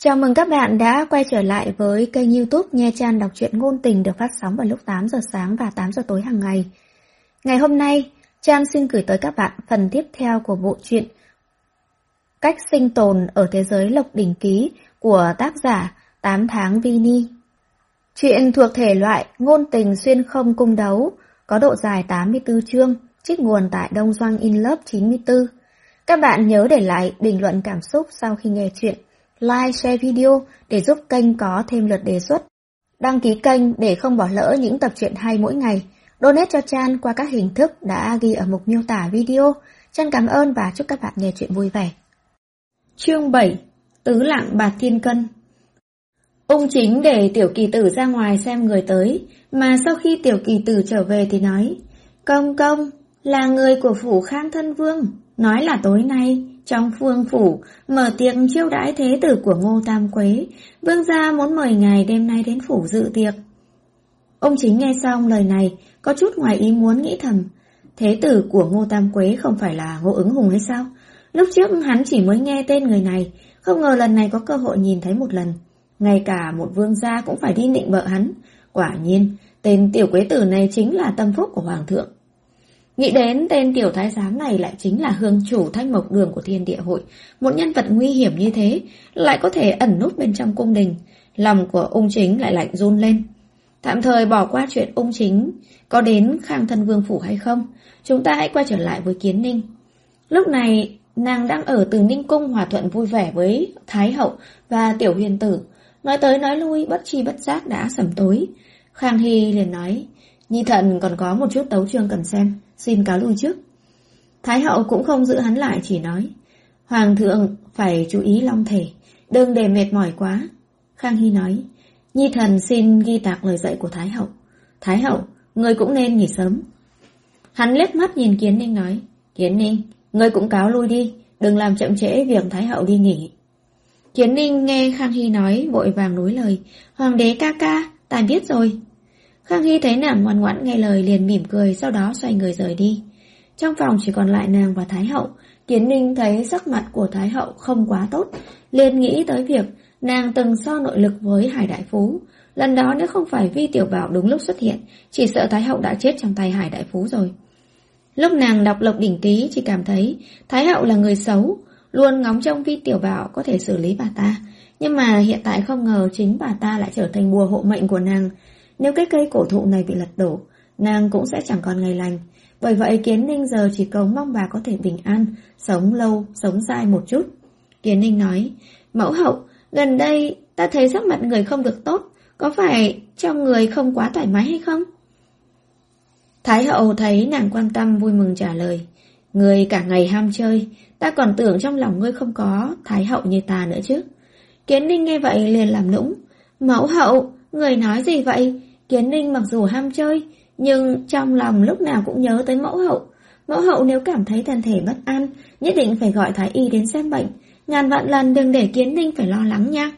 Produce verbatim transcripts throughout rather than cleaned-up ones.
Chào mừng các bạn đã quay trở lại với kênh YouTube Nha Chan đọc truyện ngôn tình được phát sóng vào lúc tám giờ sáng và tám giờ tối hàng ngày. Ngày hôm nay, Chan xin gửi tới các bạn phần tiếp theo của bộ truyện Cách sinh tồn ở thế giới Lộc Đỉnh Ký của tác giả tám tháng Vini. Truyện thuộc thể loại ngôn tình xuyên không cung đấu, có độ dài tám mươi tư chương, trích nguồn tại Đông Doanh In Love chín mươi tư. Các bạn nhớ để lại bình luận cảm xúc sau khi nghe truyện, like, share video để giúp kênh có thêm lượt đề xuất, đăng ký kênh để không bỏ lỡ những tập truyện hay mỗi ngày, donate cho Chan qua các hình thức đã ghi ở mục miêu tả video. Chan cảm ơn và chúc các bạn nghe truyện vui vẻ. Chương bảy. Tứ lạng bạc thiên cân. Ung Chính để Tiểu Kỳ Tử ra ngoài xem người tới, mà sau khi Tiểu Kỳ Tử trở về thì nói: Công công, là người của phủ Khang Thân Vương, nói là tối nay trong Phương phủ mở tiệc chiêu đãi thế tử của Ngô Tam Quế, vương gia muốn mời ngài đêm nay đến phủ dự tiệc. Ung Chính nghe xong lời này có chút ngoài ý muốn, nghĩ thầm: thế tử của Ngô Tam Quế không phải là Ngô Ứng Hùng hay sao? Lúc trước hắn chỉ mới nghe tên người này, không ngờ lần này có cơ hội nhìn thấy một lần. Ngay cả một vương gia cũng phải đi nịnh bợ hắn. Quả nhiên, tên tiểu quế tử này chính là tâm phúc của hoàng thượng. Nghĩ đến tên tiểu thái giám này lại chính là hương chủ Thanh Mộc Đường của Thiên Địa Hội, một nhân vật nguy hiểm như thế, lại có thể ẩn núp bên trong cung đình. Lòng của Ung Chính lại lạnh run lên. Tạm thời bỏ qua chuyện Ung Chính có đến Khang Thân Vương phủ hay không, chúng ta hãy quay trở lại với Kiến Ninh. Lúc này, nàng đang ở Từ Ninh Cung hòa thuận vui vẻ với Thái Hậu và Tiểu Huyền Tử. Nói tới nói lui, bất chi bất giác đã sẩm tối. Khang Hy liền nói: Nhi thần còn có một chút tấu chương cần xem, xin cáo lui trước. Thái Hậu cũng không giữ hắn lại, chỉ nói: Hoàng thượng phải chú ý long thể, đừng để mệt mỏi quá. Khang Hy nói: Nhi thần xin ghi tạc lời dạy của Thái Hậu. Thái Hậu, người cũng nên nghỉ sớm. Hắn liếc mắt nhìn Kiến Ninh nói: Kiến Ninh, người cũng cáo lui đi, đừng làm chậm trễ việc Thái Hậu đi nghỉ. Kiến Ninh nghe Khang Hy nói, vội vàng nối lời: Hoàng đế ca ca, ta biết rồi. Khang Hy thấy nàng ngoan ngoãn nghe lời liền mỉm cười, sau đó xoay người rời đi. Trong phòng chỉ còn lại nàng và Thái Hậu. Kiến Ninh thấy sắc mặt của Thái Hậu không quá tốt, liền nghĩ tới việc nàng từng so nội lực với Hải Đại Phú. Lần đó nếu không phải Vi Tiểu Bảo đúng lúc xuất hiện, chỉ sợ Thái Hậu đã chết trong tay Hải Đại Phú rồi. Lúc nàng đọc Lộc Đỉnh Ký chỉ cảm thấy Thái Hậu là người xấu, luôn ngóng trông Vi Tiểu Bảo có thể xử lý bà ta. Nhưng mà hiện tại không ngờ chính bà ta lại trở thành bùa hộ mệnh của nàng. Nếu cái cây cổ thụ này bị lật đổ, nàng cũng sẽ chẳng còn ngày lành. Bởi vậy Kiến Ninh giờ chỉ cầu mong bà có thể bình an, sống lâu, sống dài một chút. Kiến Ninh nói: Mẫu hậu, gần đây ta thấy sắc mặt người không được tốt, có phải trong người không quá thoải mái hay không? Thái Hậu thấy nàng quan tâm vui mừng trả lời: Người cả ngày ham chơi, ta còn tưởng trong lòng ngươi không có Thái Hậu như ta nữa chứ. Kiến Ninh nghe vậy liền làm nũng: Mẫu hậu, người nói gì vậy? Kiến Ninh mặc dù ham chơi, nhưng trong lòng lúc nào cũng nhớ tới mẫu hậu. Mẫu hậu nếu cảm thấy thân thể bất an, nhất định phải gọi Thái Y đến xem bệnh. Ngàn vạn lần đừng để Kiến Ninh phải lo lắng nha.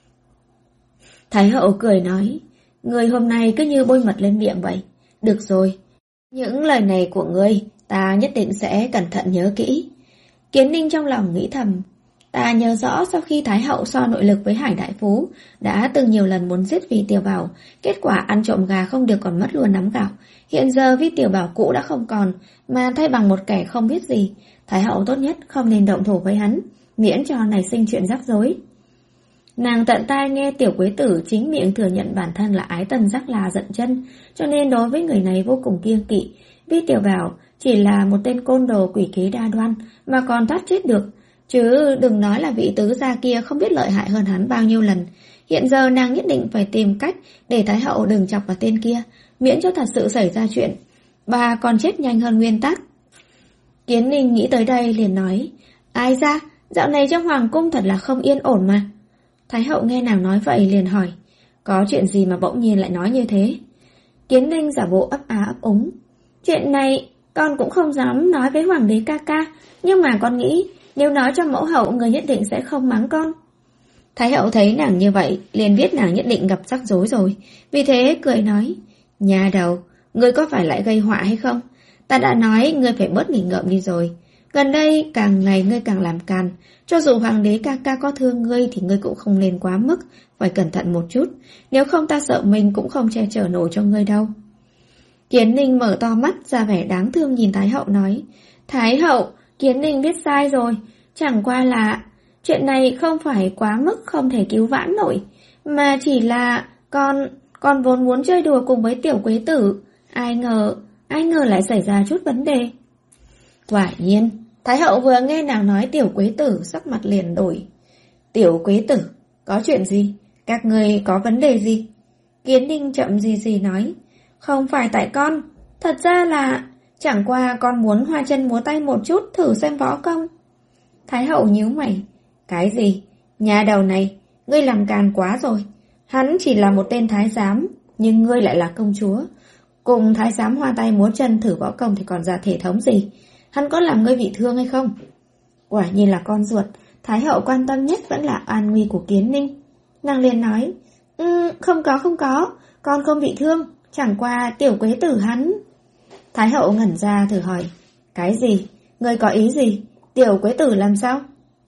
Thái Hậu cười nói: Người hôm nay cứ như bôi mật lên miệng vậy. Được rồi, những lời này của ngươi ta nhất định sẽ cẩn thận nhớ kỹ. Kiến Ninh trong lòng nghĩ thầm: Ta nhớ rõ sau khi Thái Hậu so nội lực với Hải Đại Phú, đã từng nhiều lần muốn giết Vi Tiểu Bảo, kết quả ăn trộm gà không được còn mất luôn nắm gạo. Hiện giờ Vi Tiểu Bảo cũ đã không còn, mà thay bằng một kẻ không biết gì. Thái Hậu tốt nhất không nên động thủ với hắn, miễn cho nảy sinh chuyện rắc rối. Nàng tận tai nghe Tiểu Quế Tử chính miệng thừa nhận bản thân là ái tần rắc là giận chân, cho nên đối với người này vô cùng kiêng kỵ. Vi Tiểu Bảo chỉ là một tên côn đồ quỷ kế đa đoan mà còn thoát chết được, chứ đừng nói là vị tứ gia kia không biết lợi hại hơn hắn bao nhiêu lần. Hiện giờ nàng nhất định phải tìm cách để Thái Hậu đừng chọc vào tên kia, miễn cho thật sự xảy ra chuyện, bà còn chết nhanh hơn nguyên tắc. Kiến Ninh nghĩ tới đây liền nói: Ai ra, dạo này trong hoàng cung thật là không yên ổn mà. Thái Hậu nghe nàng nói vậy liền hỏi: Có chuyện gì mà bỗng nhiên lại nói như thế? Kiến Ninh giả bộ ấp á ấp úng: Chuyện này con cũng không dám nói với hoàng đế ca ca, nhưng mà con nghĩ nếu nói cho mẫu hậu, người nhất định sẽ không mắng con. Thái Hậu thấy nàng như vậy liền biết nàng nhất định gặp rắc rối rồi, vì thế cười nói: Nhà đầu, ngươi có phải lại gây họa hay không? Ta đã nói ngươi phải bớt nghịch ngợm đi rồi. Gần đây càng ngày ngươi càng làm càn. Cho dù hoàng đế ca ca có thương ngươi thì ngươi cũng không nên quá mức, phải cẩn thận một chút. Nếu không ta sợ mình cũng không che chở nổi cho ngươi đâu. Kiến Ninh mở to mắt ra vẻ đáng thương nhìn Thái hậu nói. Thái hậu, Kiến Ninh biết sai rồi. Chẳng qua là chuyện này không phải quá mức không thể cứu vãn nổi, mà chỉ là con con vốn muốn chơi đùa cùng với tiểu quế tử. Ai ngờ, ai ngờ lại xảy ra chút vấn đề. Quả nhiên, Thái hậu vừa nghe nàng nói tiểu quế tử sắc mặt liền đổi. Tiểu quế tử, có chuyện gì? Các ngươi có vấn đề gì? Kiến Ninh chậm gì gì nói. Không phải tại con, thật ra là chẳng qua con muốn hoa chân múa tay một chút thử xem võ công. Thái hậu nhíu mày. Cái gì? Nhà đầu này, ngươi làm càn quá rồi. Hắn chỉ là một tên thái giám, nhưng ngươi lại là công chúa. Cùng thái giám hoa tay múa chân thử võ công thì còn ra thể thống gì? Hắn có làm ngươi bị thương hay không? Quả nhiên là con ruột. Thái hậu quan tâm nhất vẫn là an nguy của Kiến Ninh. Nàng liền nói, um, không có không có, con không bị thương. Chẳng qua tiểu quế tử hắn. Thái hậu ngẩn ra thử hỏi. Cái gì? Ngươi có ý gì? Tiểu quế tử làm sao?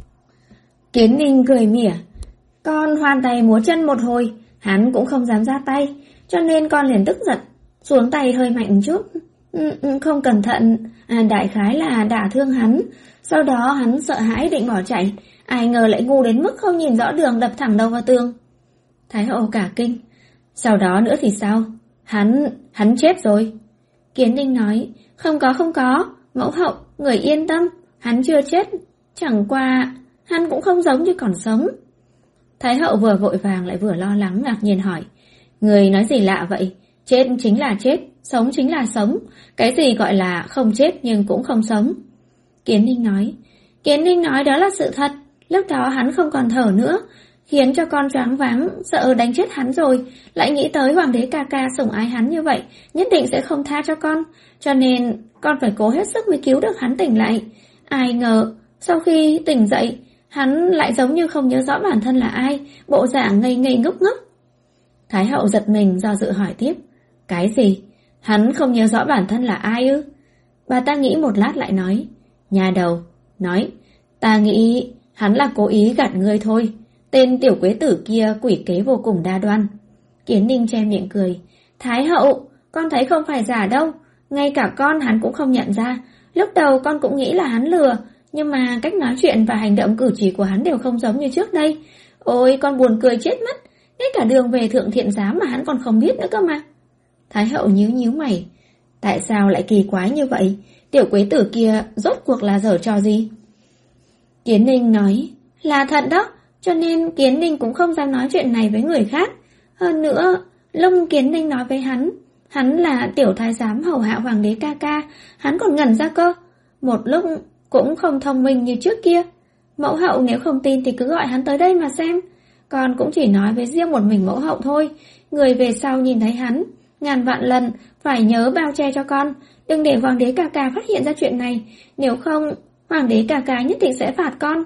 Kiến Ninh cười mỉa. Con hoan tay múa chân một hồi, hắn cũng không dám ra tay, cho nên con liền tức giận, xuống tay hơi mạnh chút. Không cẩn thận, à, đại khái là đả thương hắn. Sau đó hắn sợ hãi định bỏ chạy, ai ngờ lại ngu đến mức không nhìn rõ đường đập thẳng đầu vào tường. Thái hậu cả kinh. Sau đó nữa thì sao? Hắn, hắn chết rồi. Kiến Ninh nói, không có không có, mẫu hậu, người yên tâm, hắn chưa chết, chẳng qua, hắn cũng không giống như còn sống. Thái hậu vừa vội vàng lại vừa lo lắng ngạc nhiên hỏi, người nói gì lạ vậy? Chết chính là chết, sống chính là sống, cái gì gọi là không chết nhưng cũng không sống? Kiến Ninh nói, Kiến Ninh nói đó là sự thật, lúc đó hắn không còn thở nữa, khiến cho con choáng váng, sợ đánh chết hắn rồi, lại nghĩ tới hoàng đế ca ca sủng ái hắn như vậy, nhất định sẽ không tha cho con, cho nên con phải cố hết sức mới cứu được hắn tỉnh lại. Ai ngờ, sau khi tỉnh dậy, hắn lại giống như không nhớ rõ bản thân là ai, bộ dạng ngây ngây ngốc ngốc. Thái hậu giật mình do dự hỏi tiếp, cái gì? Hắn không nhớ rõ bản thân là ai ư? Bà ta nghĩ một lát lại nói, nhà đầu, nói, ta nghĩ hắn là cố ý gạt ngươi thôi. Tên tiểu quế tử kia quỷ kế vô cùng đa đoan. Kiến Ninh che miệng cười. Thái hậu, con thấy không phải giả đâu. Ngay cả con hắn cũng không nhận ra. Lúc đầu con cũng nghĩ là hắn lừa, nhưng mà cách nói chuyện và hành động cử chỉ của hắn đều không giống như trước đây. Ôi, con buồn cười chết mất. Ngay cả đường về thượng thiện giám mà hắn còn không biết nữa cơ mà. Thái hậu nhíu nhíu mày. Tại sao lại kỳ quái như vậy? Tiểu quế tử kia rốt cuộc là giở trò gì? Kiến Ninh nói, là thật đó. Cho nên Kiến Ninh cũng không dám nói chuyện này với người khác. Hơn nữa, lúc Kiến Ninh nói với hắn, hắn là tiểu thái giám hầu hạ hoàng đế ca ca, hắn còn ngẩn ra cơ. Một lúc cũng không thông minh như trước kia. Mẫu hậu nếu không tin thì cứ gọi hắn tới đây mà xem. Con cũng chỉ nói với riêng một mình mẫu hậu thôi. Người về sau nhìn thấy hắn, ngàn vạn lần phải nhớ bao che cho con. Đừng để hoàng đế ca ca phát hiện ra chuyện này. Nếu không, hoàng đế ca ca nhất định sẽ phạt con.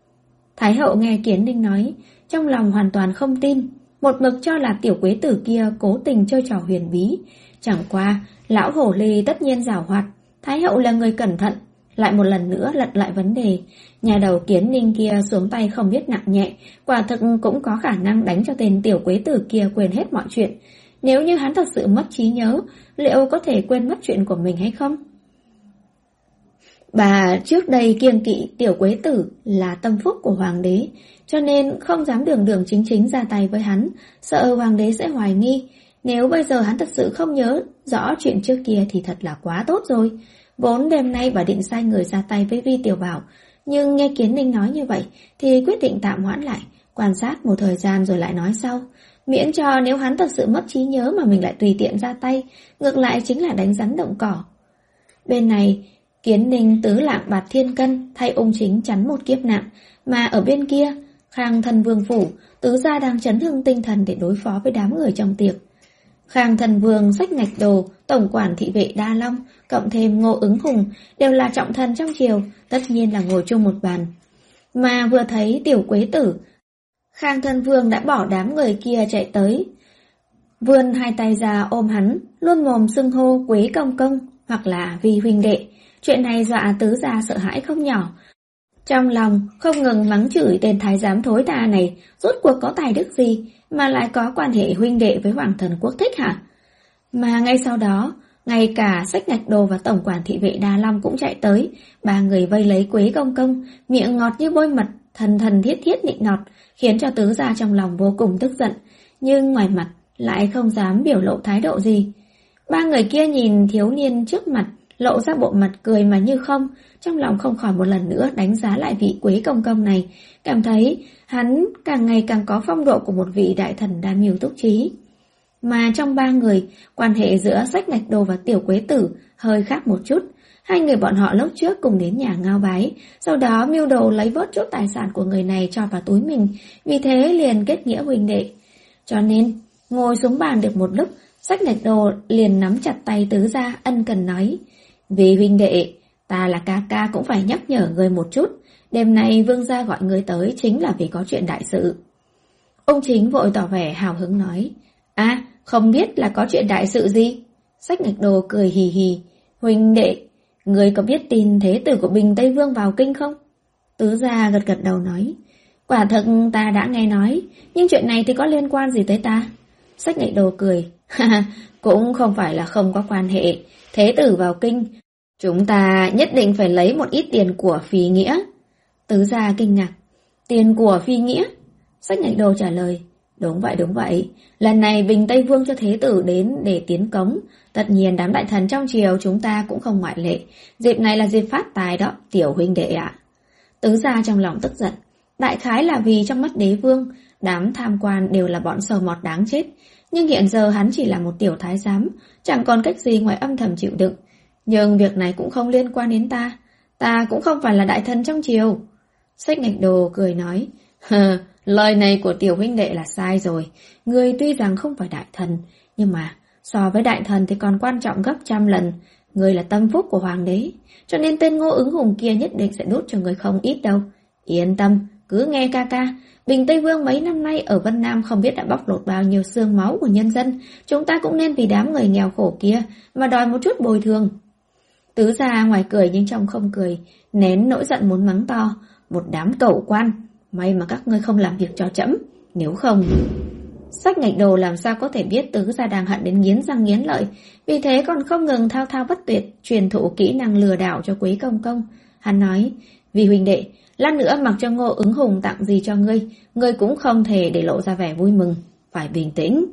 Thái hậu nghe Kiến Ninh nói, trong lòng hoàn toàn không tin, một mực cho là tiểu quế tử kia cố tình chơi trò huyền bí. Chẳng qua, lão hổ ly tất nhiên giảo hoạt, Thái hậu là người cẩn thận, lại một lần nữa lật lại vấn đề. Nhà đầu Kiến Ninh kia xuống tay không biết nặng nhẹ, quả thực cũng có khả năng đánh cho tên tiểu quế tử kia quên hết mọi chuyện. Nếu như hắn thật sự mất trí nhớ, liệu có thể quên mất chuyện của mình hay không? Bà trước đây kiêng kỵ tiểu quế tử là tâm phúc của hoàng đế, cho nên không dám đường đường chính chính ra tay với hắn, sợ hoàng đế sẽ hoài nghi. Nếu bây giờ hắn thật sự không nhớ rõ chuyện trước kia thì thật là quá tốt rồi. Vốn đêm nay bà định sai người ra tay với Vi Tiểu Bảo, nhưng nghe Kiến Ninh nói như vậy thì quyết định tạm hoãn lại, quan sát một thời gian rồi lại nói sau. Miễn cho nếu hắn thật sự mất trí nhớ mà mình lại tùy tiện ra tay, ngược lại chính là đánh rắn động cỏ. Bên này, Kiến Ninh tứ lạng bạt thiên cân thay ung chính chắn một kiếp nạn, mà ở bên kia, Khang Thần Vương phủ, tứ gia đang chấn hưng tinh thần để đối phó với đám người trong tiệc. Khang Thần Vương xách ngạch đồ, tổng quản thị vệ Đa Long, cộng thêm Ngô Ứng Hùng, đều là trọng thần trong triều, tất nhiên là ngồi chung một bàn. Mà vừa thấy tiểu quế tử, Khang Thần Vương đã bỏ đám người kia chạy tới, vươn hai tay ra ôm hắn, luôn mồm xưng hô Quế công công hoặc là Vi huynh đệ. Chuyện này dọa tứ gia sợ hãi không nhỏ. Trong lòng không ngừng mắng chửi tên thái giám thối tha này, rốt cuộc có tài đức gì mà lại có quan hệ huynh đệ với Hoàng Thần Quốc Thích hả? Mà ngay sau đó, ngay cả Xách Ngạch Đồ và tổng quản thị vệ Đa Long cũng chạy tới, ba người vây lấy Quế Công Công, miệng ngọt như bôi mật, thần thần thiết thiết nịnh nọt, khiến cho tứ gia trong lòng vô cùng tức giận, nhưng ngoài mặt lại không dám biểu lộ thái độ gì. Ba người kia nhìn thiếu niên trước mặt, lộ ra bộ mặt cười mà như không, trong lòng không khỏi một lần nữa đánh giá lại vị Quế Công Công này, cảm thấy hắn càng ngày càng có phong độ của một vị đại thần đa mưu túc trí. Mà trong ba người, quan hệ giữa Xách Ngạch Đồ và Tiểu Quế Tử hơi khác một chút. Hai người bọn họ lúc trước cùng đến nhà Ngao Bái, sau đó mưu đồ lấy vớt chút tài sản của người này cho vào túi mình, vì thế liền kết nghĩa huynh đệ. Cho nên, ngồi xuống bàn được một lúc, Xách Ngạch Đồ liền nắm chặt tay tứ gia ân cần nói: Vì huynh đệ, ta là ca ca cũng phải nhắc nhở người một chút, đêm nay vương gia gọi người tới chính là vì có chuyện đại sự. Ông Chính vội tỏ vẻ hào hứng nói: À, không biết là có chuyện đại sự gì? Xách Ngạch Đồ cười hì hì: Huynh đệ, người có biết tin thế tử của Bình Tây Vương vào kinh không? Tứ gia gật gật đầu nói: Quả thật ta đã nghe nói, nhưng chuyện này thì có liên quan gì tới ta? Xách Ngạch Đồ cười: Ha, cũng không phải là không có quan hệ. Thế tử vào kinh, chúng ta nhất định phải lấy một ít tiền của phi nghĩa. Tứ gia kinh ngạc: Tiền của phi nghĩa? Xách Ngạch Đồ trả lời: Đúng vậy, đúng vậy. Lần này Bình Tây Vương cho thế tử đến để tiến cống. Tất nhiên đám đại thần trong triều chúng ta cũng không ngoại lệ. Dịp này là dịp phát tài đó, tiểu huynh đệ ạ. Tứ gia trong lòng tức giận. Đại khái là vì trong mắt đế vương, đám tham quan đều là bọn sờ mọt đáng chết. Nhưng hiện giờ hắn chỉ là một tiểu thái giám, chẳng còn cách gì ngoài âm thầm chịu đựng. Nhưng việc này cũng không liên quan đến ta. Ta cũng không phải là đại thần trong triều. Xách Ngạch Đồ cười nói: Hờ, lời này của tiểu huynh đệ là sai rồi. Ngươi tuy rằng không phải đại thần, nhưng mà so với đại thần thì còn quan trọng gấp trăm lần. Ngươi là tâm phúc của hoàng đế, cho nên tên Ngô Ứng Hùng kia nhất định sẽ đút cho ngươi không ít đâu. Yên tâm, cứ nghe ca ca. Bình Tây Vương mấy năm nay ở Vân Nam không biết đã bóc lột bao nhiêu xương máu của nhân dân. Chúng ta cũng nên vì đám người nghèo khổ kia mà đòi một chút bồi thường. Tứ gia ngoài cười nhưng trong không cười, nén nỗi giận muốn mắng to: Một đám cẩu quan, may mà các ngươi không làm việc cho trẫm, nếu không... Xách Ngạch Đồ làm sao có thể biết tứ gia đang hận đến nghiến răng nghiến lợi, vì thế còn không ngừng thao thao bất tuyệt truyền thụ kỹ năng lừa đảo cho Quế Công Công. Hắn nói: Vì huynh đệ, lát nữa mặc cho Ngô Ứng Hùng tặng gì cho ngươi, ngươi cũng không thể để lộ ra vẻ vui mừng, phải bình tĩnh.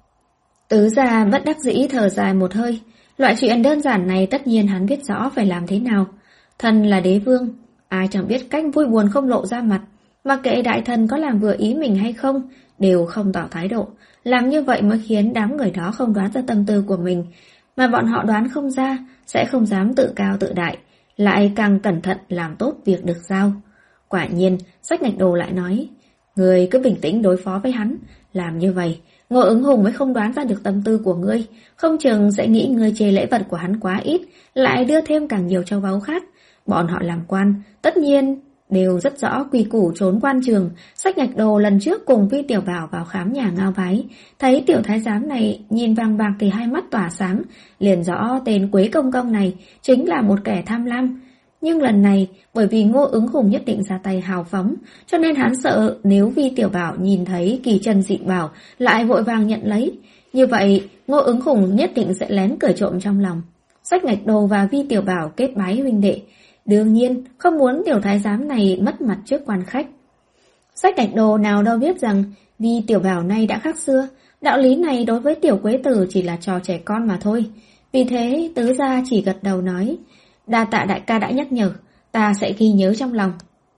Tứ gia bất đắc dĩ thở dài một hơi. Loại chuyện đơn giản này tất nhiên hắn biết rõ phải làm thế nào. Thần là đế vương, ai chẳng biết cách vui buồn không lộ ra mặt. Mặc kệ đại thần có làm vừa ý mình hay không, đều không tỏ thái độ. Làm như vậy mới khiến đám người đó không đoán ra tâm tư của mình, mà bọn họ đoán không ra, sẽ không dám tự cao tự đại, lại càng cẩn thận làm tốt việc được giao. Quả nhiên, Xách Ngạch Đồ lại nói: Ngươi cứ bình tĩnh đối phó với hắn, làm như vậy Ngô Ứng Hùng mới không đoán ra được tâm tư của ngươi, không chừng sẽ nghĩ ngươi chê lễ vật của hắn quá ít, lại đưa thêm càng nhiều châu báu khác. Bọn họ làm quan, tất nhiên đều rất rõ quy củ trốn quan trường. Xách Ngạch Đồ lần trước cùng Vi Tiểu Bảo vào khám nhà Ngao Bái, thấy tiểu thái giám này nhìn vàng bạc thì hai mắt tỏa sáng, liền rõ tên Quế Công Công này chính là một kẻ tham lam. Nhưng lần này, bởi vì Ngô Ứng Hùng nhất định ra tay hào phóng, cho nên hắn sợ nếu Vi Tiểu Bảo nhìn thấy kỳ trân dị bảo lại vội vàng nhận lấy. Như vậy, Ngô Ứng Hùng nhất định sẽ lén cười trộm trong lòng. Xách Ngạch Đồ và Vi Tiểu Bảo kết bái huynh đệ, đương nhiên không muốn tiểu thái giám này mất mặt trước quan khách. Xách Ngạch Đồ nào đâu biết rằng Vi Tiểu Bảo này đã khác xưa, đạo lý này đối với Tiểu Quế Tử chỉ là trò trẻ con mà thôi. Vì thế tứ gia chỉ gật đầu nói: Đa tạ đại ca đã nhắc nhở, ta sẽ ghi nhớ trong lòng.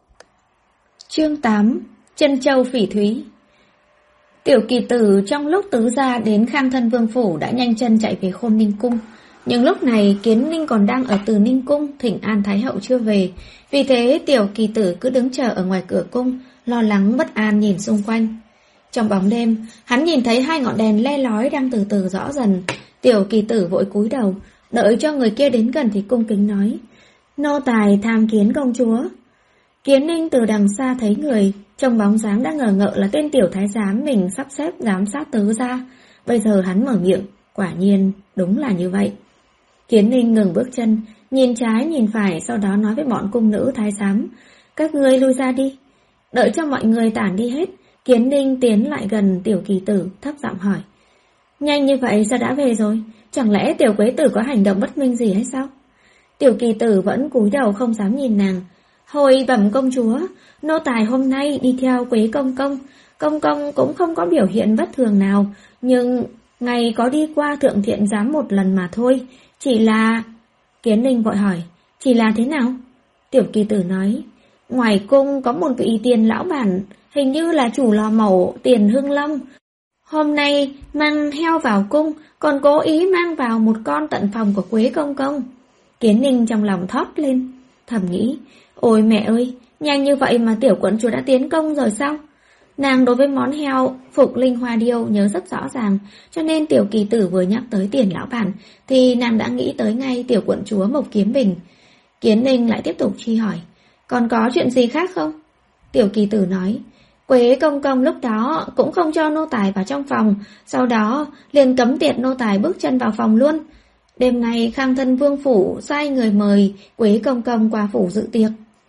Chương tám. Chân châu phỉ thúy. Tiểu Kỳ Tử trong lúc tứ gia đến Khang Thân Vương phủ đã nhanh chân chạy về Khôn Ninh cung. Nhưng lúc này Kiến Ninh còn đang ở Từ Ninh cung thỉnh an Thái hậu chưa về, vì thế Tiểu Kỳ Tử cứ đứng chờ ở ngoài cửa cung, lo lắng bất an nhìn xung quanh. Trong bóng đêm, hắn nhìn thấy hai ngọn đèn le lói đang từ từ rõ dần. Tiểu Kỳ Tử vội cúi đầu, đợi cho người kia đến gần thì cung kính nói: Nô tài tham kiến công chúa. Kiến Ninh từ đằng xa thấy người, trong bóng dáng đã ngờ ngợ là tên tiểu thái giám mình sắp xếp giám sát tứ gia. Bây giờ hắn mở miệng, quả nhiên đúng là như vậy. Kiến Ninh ngừng bước chân, nhìn trái nhìn phải, sau đó nói với bọn cung nữ thái giám, các ngươi lui ra đi. Đợi cho mọi người tản đi hết, Kiến Ninh tiến lại gần Tiểu Kỳ Tử, thấp giọng hỏi, nhanh như vậy sao đã về rồi? Chẳng lẽ Tiểu Quế Tử có hành động bất minh gì hay sao? Tiểu Kỳ Tử vẫn cúi đầu không dám nhìn nàng. Hồi bẩm công chúa, nô tài hôm nay đi theo Quế công công, công công cũng không có biểu hiện bất thường nào, nhưng ngày có đi qua Thượng Thiện Giám một lần mà thôi, chỉ là... Kiến Ninh vội hỏi, chỉ là thế nào? Tiểu Kỳ Tử nói, ngoài cung có một vị tiền lão bản, hình như là chủ lò mổ Tiền Hưng Long. Hôm nay mang heo vào cung, còn cố ý mang vào một con tận phòng của Quế công công. Kiến Ninh trong lòng thót lên, thầm nghĩ, ôi mẹ ơi, nhanh như vậy mà tiểu quận chúa đã tiến công rồi sao? Nàng đối với món heo Phục Linh Hoa Điêu nhớ rất rõ ràng, cho nên Tiểu Kỳ Tử vừa nhắc tới Tiền lão bản thì nàng đã nghĩ tới ngay tiểu quận chúa Mộc Kiếm Bình. Kiến Ninh lại tiếp tục truy hỏi, còn có chuyện gì khác không? Tiểu Kỳ Tử nói, Quế công công lúc đó cũng không cho nô tài vào trong phòng, sau đó liền cấm tiệt nô tài bước chân vào phòng luôn. Đêm nay Khang Thân Vương phủ sai người mời Quế công công qua phủ dự tiệc.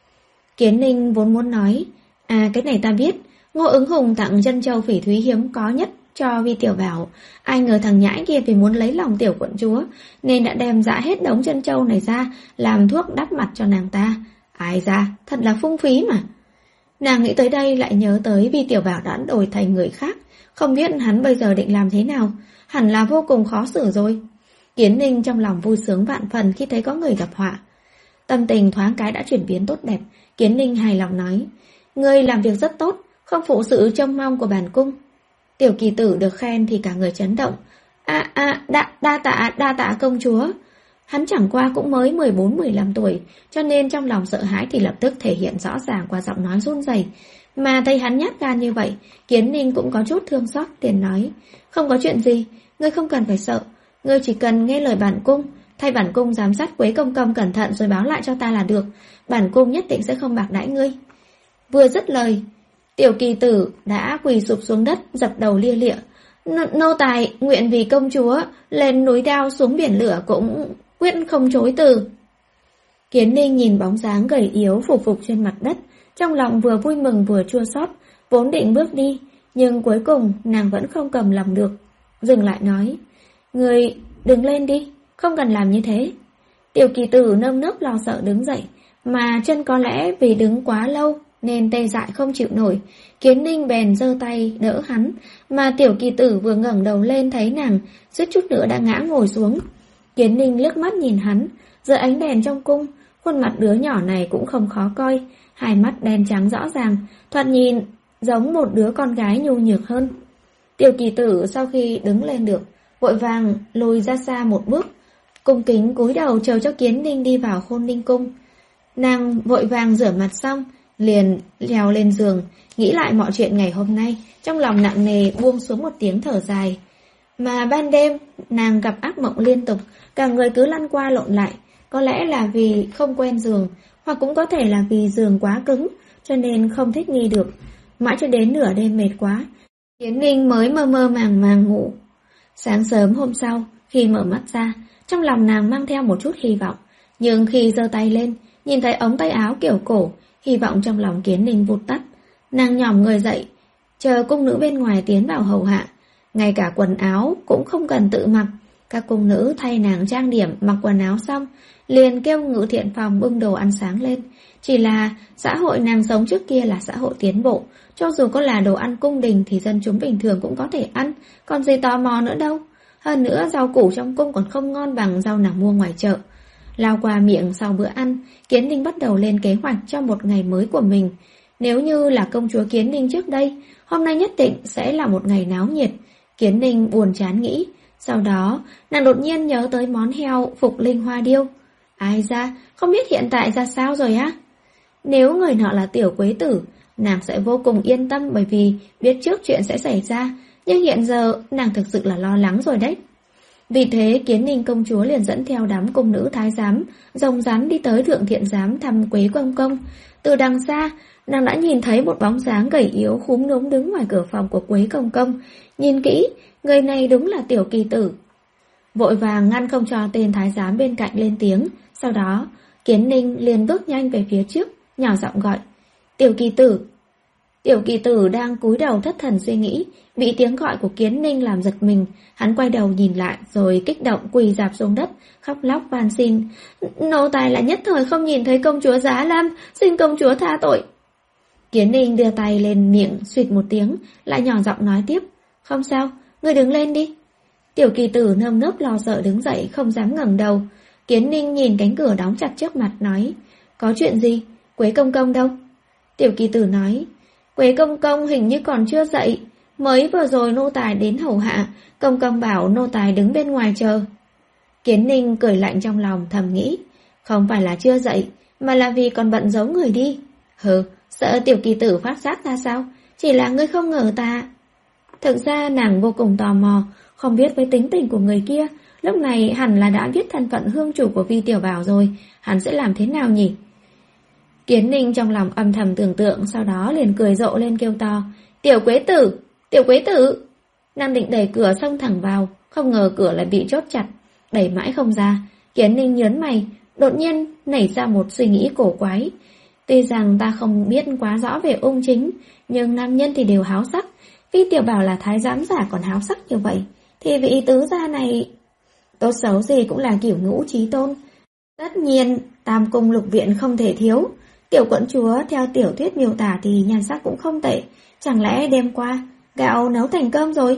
Kiến Ninh vốn muốn nói, à cái này ta biết, Ngô Ứng Hùng tặng chân châu phỉ thúy hiếm có nhất cho Vi Tiểu Bảo, ai ngờ thằng nhãi kia vì muốn lấy lòng tiểu quận chúa nên đã đem dã hết đống chân châu này ra làm thuốc đắp mặt cho nàng ta. Ai ra, thật là phung phí mà. Nàng nghĩ tới đây lại nhớ tới Vi Tiểu Bảo đã đổi thành người khác, không biết hắn bây giờ định làm thế nào, hẳn là vô cùng khó xử rồi. Kiến Ninh trong lòng vui sướng vạn phần khi thấy có người gặp họa. Tâm tình thoáng cái đã chuyển biến tốt đẹp, Kiến Ninh hài lòng nói, ngươi làm việc rất tốt, không phụ sự trông mong của bản cung. Tiểu Kỳ Tử được khen thì cả người chấn động. À à, đa, đa tạ, đa tạ công chúa. Hắn chẳng qua cũng mới mười bốn mười lăm tuổi, cho nên trong lòng sợ hãi thì lập tức thể hiện rõ ràng qua giọng nói run rẩy. Mà thấy hắn nhát gan như vậy, Kiến Ninh cũng có chút thương xót, liền nói, không có chuyện gì, ngươi không cần phải sợ, ngươi chỉ cần nghe lời bản cung, thay bản cung giám sát Quế công công cẩn thận rồi báo lại cho ta là được, bản cung nhất định sẽ không bạc đãi ngươi. Vừa dứt lời, Tiểu Kỳ Tử đã quỳ sụp xuống đất, dập đầu lia lịa. N- nô tài nguyện vì công chúa lên núi đao xuống biển lửa cũng quyết không chối từ. Kiến Ninh nhìn bóng dáng gầy yếu phục phục trên mặt đất, trong lòng vừa vui mừng vừa chua xót, vốn định bước đi, nhưng cuối cùng nàng vẫn không cầm lòng được, dừng lại nói, người đừng lên đi, không cần làm như thế. Tiểu Kỳ Tử nơm nớp lo sợ đứng dậy, mà chân có lẽ vì đứng quá lâu nên tê dại không chịu nổi. Kiến Ninh bèn giơ tay đỡ hắn, mà Tiểu Kỳ Tử vừa ngẩng đầu lên thấy nàng suýt chút nữa đã ngã ngồi xuống. Kiến Ninh liếc mắt nhìn hắn, dưới ánh đèn trong cung, khuôn mặt đứa nhỏ này cũng không khó coi, hai mắt đen trắng rõ ràng, thoạt nhìn giống một đứa con gái nhu nhược hơn. Tiểu Kỳ Tử sau khi đứng lên được, vội vàng lùi ra xa một bước, cung kính cúi đầu chờ cho Kiến Ninh đi vào Khôn Ninh cung. Nàng vội vàng rửa mặt xong, liền leo lên giường, nghĩ lại mọi chuyện ngày hôm nay, trong lòng nặng nề buông xuống một tiếng thở dài. Mà ban đêm, nàng gặp ác mộng liên tục, cả người cứ lăn qua lộn lại, có lẽ là vì không quen giường, hoặc cũng có thể là vì giường quá cứng, cho nên không thích nghi được. Mãi cho đến nửa đêm mệt quá, Kiến Ninh mới mơ mơ màng màng ngủ. Sáng sớm hôm sau, khi mở mắt ra, trong lòng nàng mang theo một chút hy vọng, nhưng khi giơ tay lên, nhìn thấy ống tay áo kiểu cổ, hy vọng trong lòng Kiến Ninh vụt tắt. Nàng nhỏm người dậy, chờ cung nữ bên ngoài tiến vào hầu hạ, ngay cả quần áo cũng không cần tự mặc. Các cung nữ thay nàng trang điểm, mặc quần áo xong, liền kêu Ngự Thiện phòng bưng đồ ăn sáng lên. Chỉ là xã hội nàng sống trước kia là xã hội tiến bộ, cho dù có là đồ ăn cung đình thì dân chúng bình thường cũng có thể ăn, còn gì tò mò nữa đâu. Hơn nữa rau củ trong cung còn không ngon bằng rau nàng mua ngoài chợ. Lao qua miệng sau bữa ăn, Kiến Ninh bắt đầu lên kế hoạch cho một ngày mới của mình. Nếu như là công chúa Kiến Ninh trước đây, hôm nay nhất định sẽ là một ngày náo nhiệt. Kiến Ninh buồn chán nghĩ. Sau đó, nàng đột nhiên nhớ tới món heo Phục Linh Hoa Điêu. Ai ra, không biết hiện tại ra sao rồi á? Nếu người nọ là Tiểu Quế Tử, nàng sẽ vô cùng yên tâm bởi vì biết trước chuyện sẽ xảy ra. Nhưng hiện giờ, nàng thực sự là lo lắng rồi đấy. Vì thế, Kiến Ninh công chúa liền dẫn theo đám cung nữ thái giám, rồng rắn đi tới Thượng Thiện Giám thăm Quế công công. Từ đằng xa, nàng đã nhìn thấy một bóng dáng gầy yếu khúm núm đứng ngoài cửa phòng của Quế công công. Nhìn kỹ, người này đúng là Tiểu Kỳ Tử. vội vàng ngăn không cho tên thái giám bên cạnh lên tiếng. Sau đó Kiến Ninh liền bước nhanh về phía trước, nhỏ giọng gọi, Tiểu Kỳ Tử. Tiểu Kỳ Tử đang cúi đầu thất thần suy nghĩ, bị tiếng gọi của Kiến Ninh làm giật mình. Hắn quay đầu nhìn lại rồi kích động quỳ rạp xuống đất, khóc lóc van xin, nô tài là nhất thời không nhìn thấy công chúa Giá Lâm, xin công chúa tha tội. Kiến Ninh đưa tay lên miệng suýt một tiếng, lại nhỏ giọng nói tiếp, không sao, ngươi đứng lên đi. Tiểu Kỳ Tử nơm nớp lo sợ đứng dậy, không dám ngẩng đầu. Kiến Ninh nhìn cánh cửa đóng chặt trước mặt nói, có chuyện gì, Quế công công đâu? Tiểu Kỳ Tử nói, Quế công công hình như còn chưa dậy, mới vừa rồi nô tài đến hầu hạ, công công bảo nô tài đứng bên ngoài chờ. Kiến Ninh cười lạnh trong lòng thầm nghĩ, không phải là chưa dậy, mà là vì còn bận giấu người đi. Hừ, sợ Tiểu Kỳ Tử phát giác ra sao, chỉ là ngươi không ngờ ta. Thực ra nàng vô cùng tò mò, không biết với tính tình của người kia, lúc này hẳn là đã biết thân phận hương chủ của Vi Tiểu Bảo rồi, hắn sẽ làm thế nào nhỉ? Kiến Ninh trong lòng âm thầm tưởng tượng, sau đó liền cười rộ lên kêu to, Tiểu Quế Tử, Tiểu Quế Tử. Nàng định đẩy cửa xông thẳng vào, không ngờ cửa lại bị chốt chặt, đẩy mãi không ra. Kiến Ninh nhớn mày, đột nhiên nảy ra một suy nghĩ cổ quái. Tuy rằng ta không biết quá rõ về ung chính, nhưng nam nhân thì đều háo sắc. Vi Tiểu Bảo là thái giám giả còn háo sắc như vậy, thì vị tứ gia này tốt xấu gì cũng là kiểu ngũ trí tôn. Tất nhiên tam cung lục viện không thể thiếu. Tiểu quận chúa theo tiểu thuyết miêu tả thì nhan sắc cũng không tệ, chẳng lẽ đêm qua gạo nấu thành cơm rồi?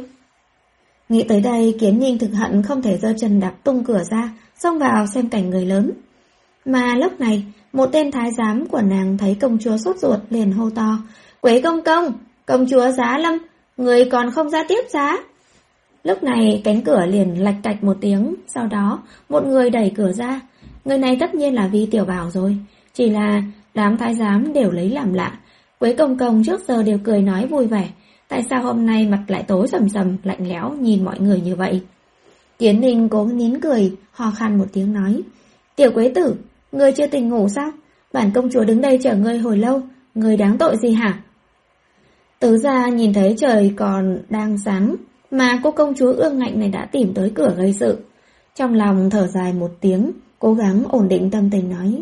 Nghĩ tới đây, Kiến Ninh thực hận không thể giơ chân đạp tung cửa ra, xông vào xem cảnh người lớn. Mà lúc này, một tên thái giám của nàng thấy công chúa sốt ruột liền hô to, Quế công công, công chúa Giá Lâm, người còn không ra tiếp giá. Lúc này cánh cửa liền lạch cạch một tiếng, sau đó một người đẩy cửa ra. Người này tất nhiên là Vi Tiểu Bảo rồi, chỉ là đám thái giám đều lấy làm lạ. Quế công công trước giờ đều cười nói vui vẻ, tại sao hôm nay mặt lại tối sầm sầm, lạnh lẽo nhìn mọi người như vậy? Kiến Ninh cố nín cười, ho khan một tiếng nói, Tiểu Quế Tử, ngươi chưa tỉnh ngủ sao? Bản công chúa đứng đây chờ ngươi hồi lâu, ngươi đáng tội gì hả? Tứ gia nhìn thấy trời còn đang sáng, mà cô công chúa ương ngạnh này đã tìm tới cửa gây sự. Trong lòng thở dài một tiếng, cố gắng ổn định tâm tình nói,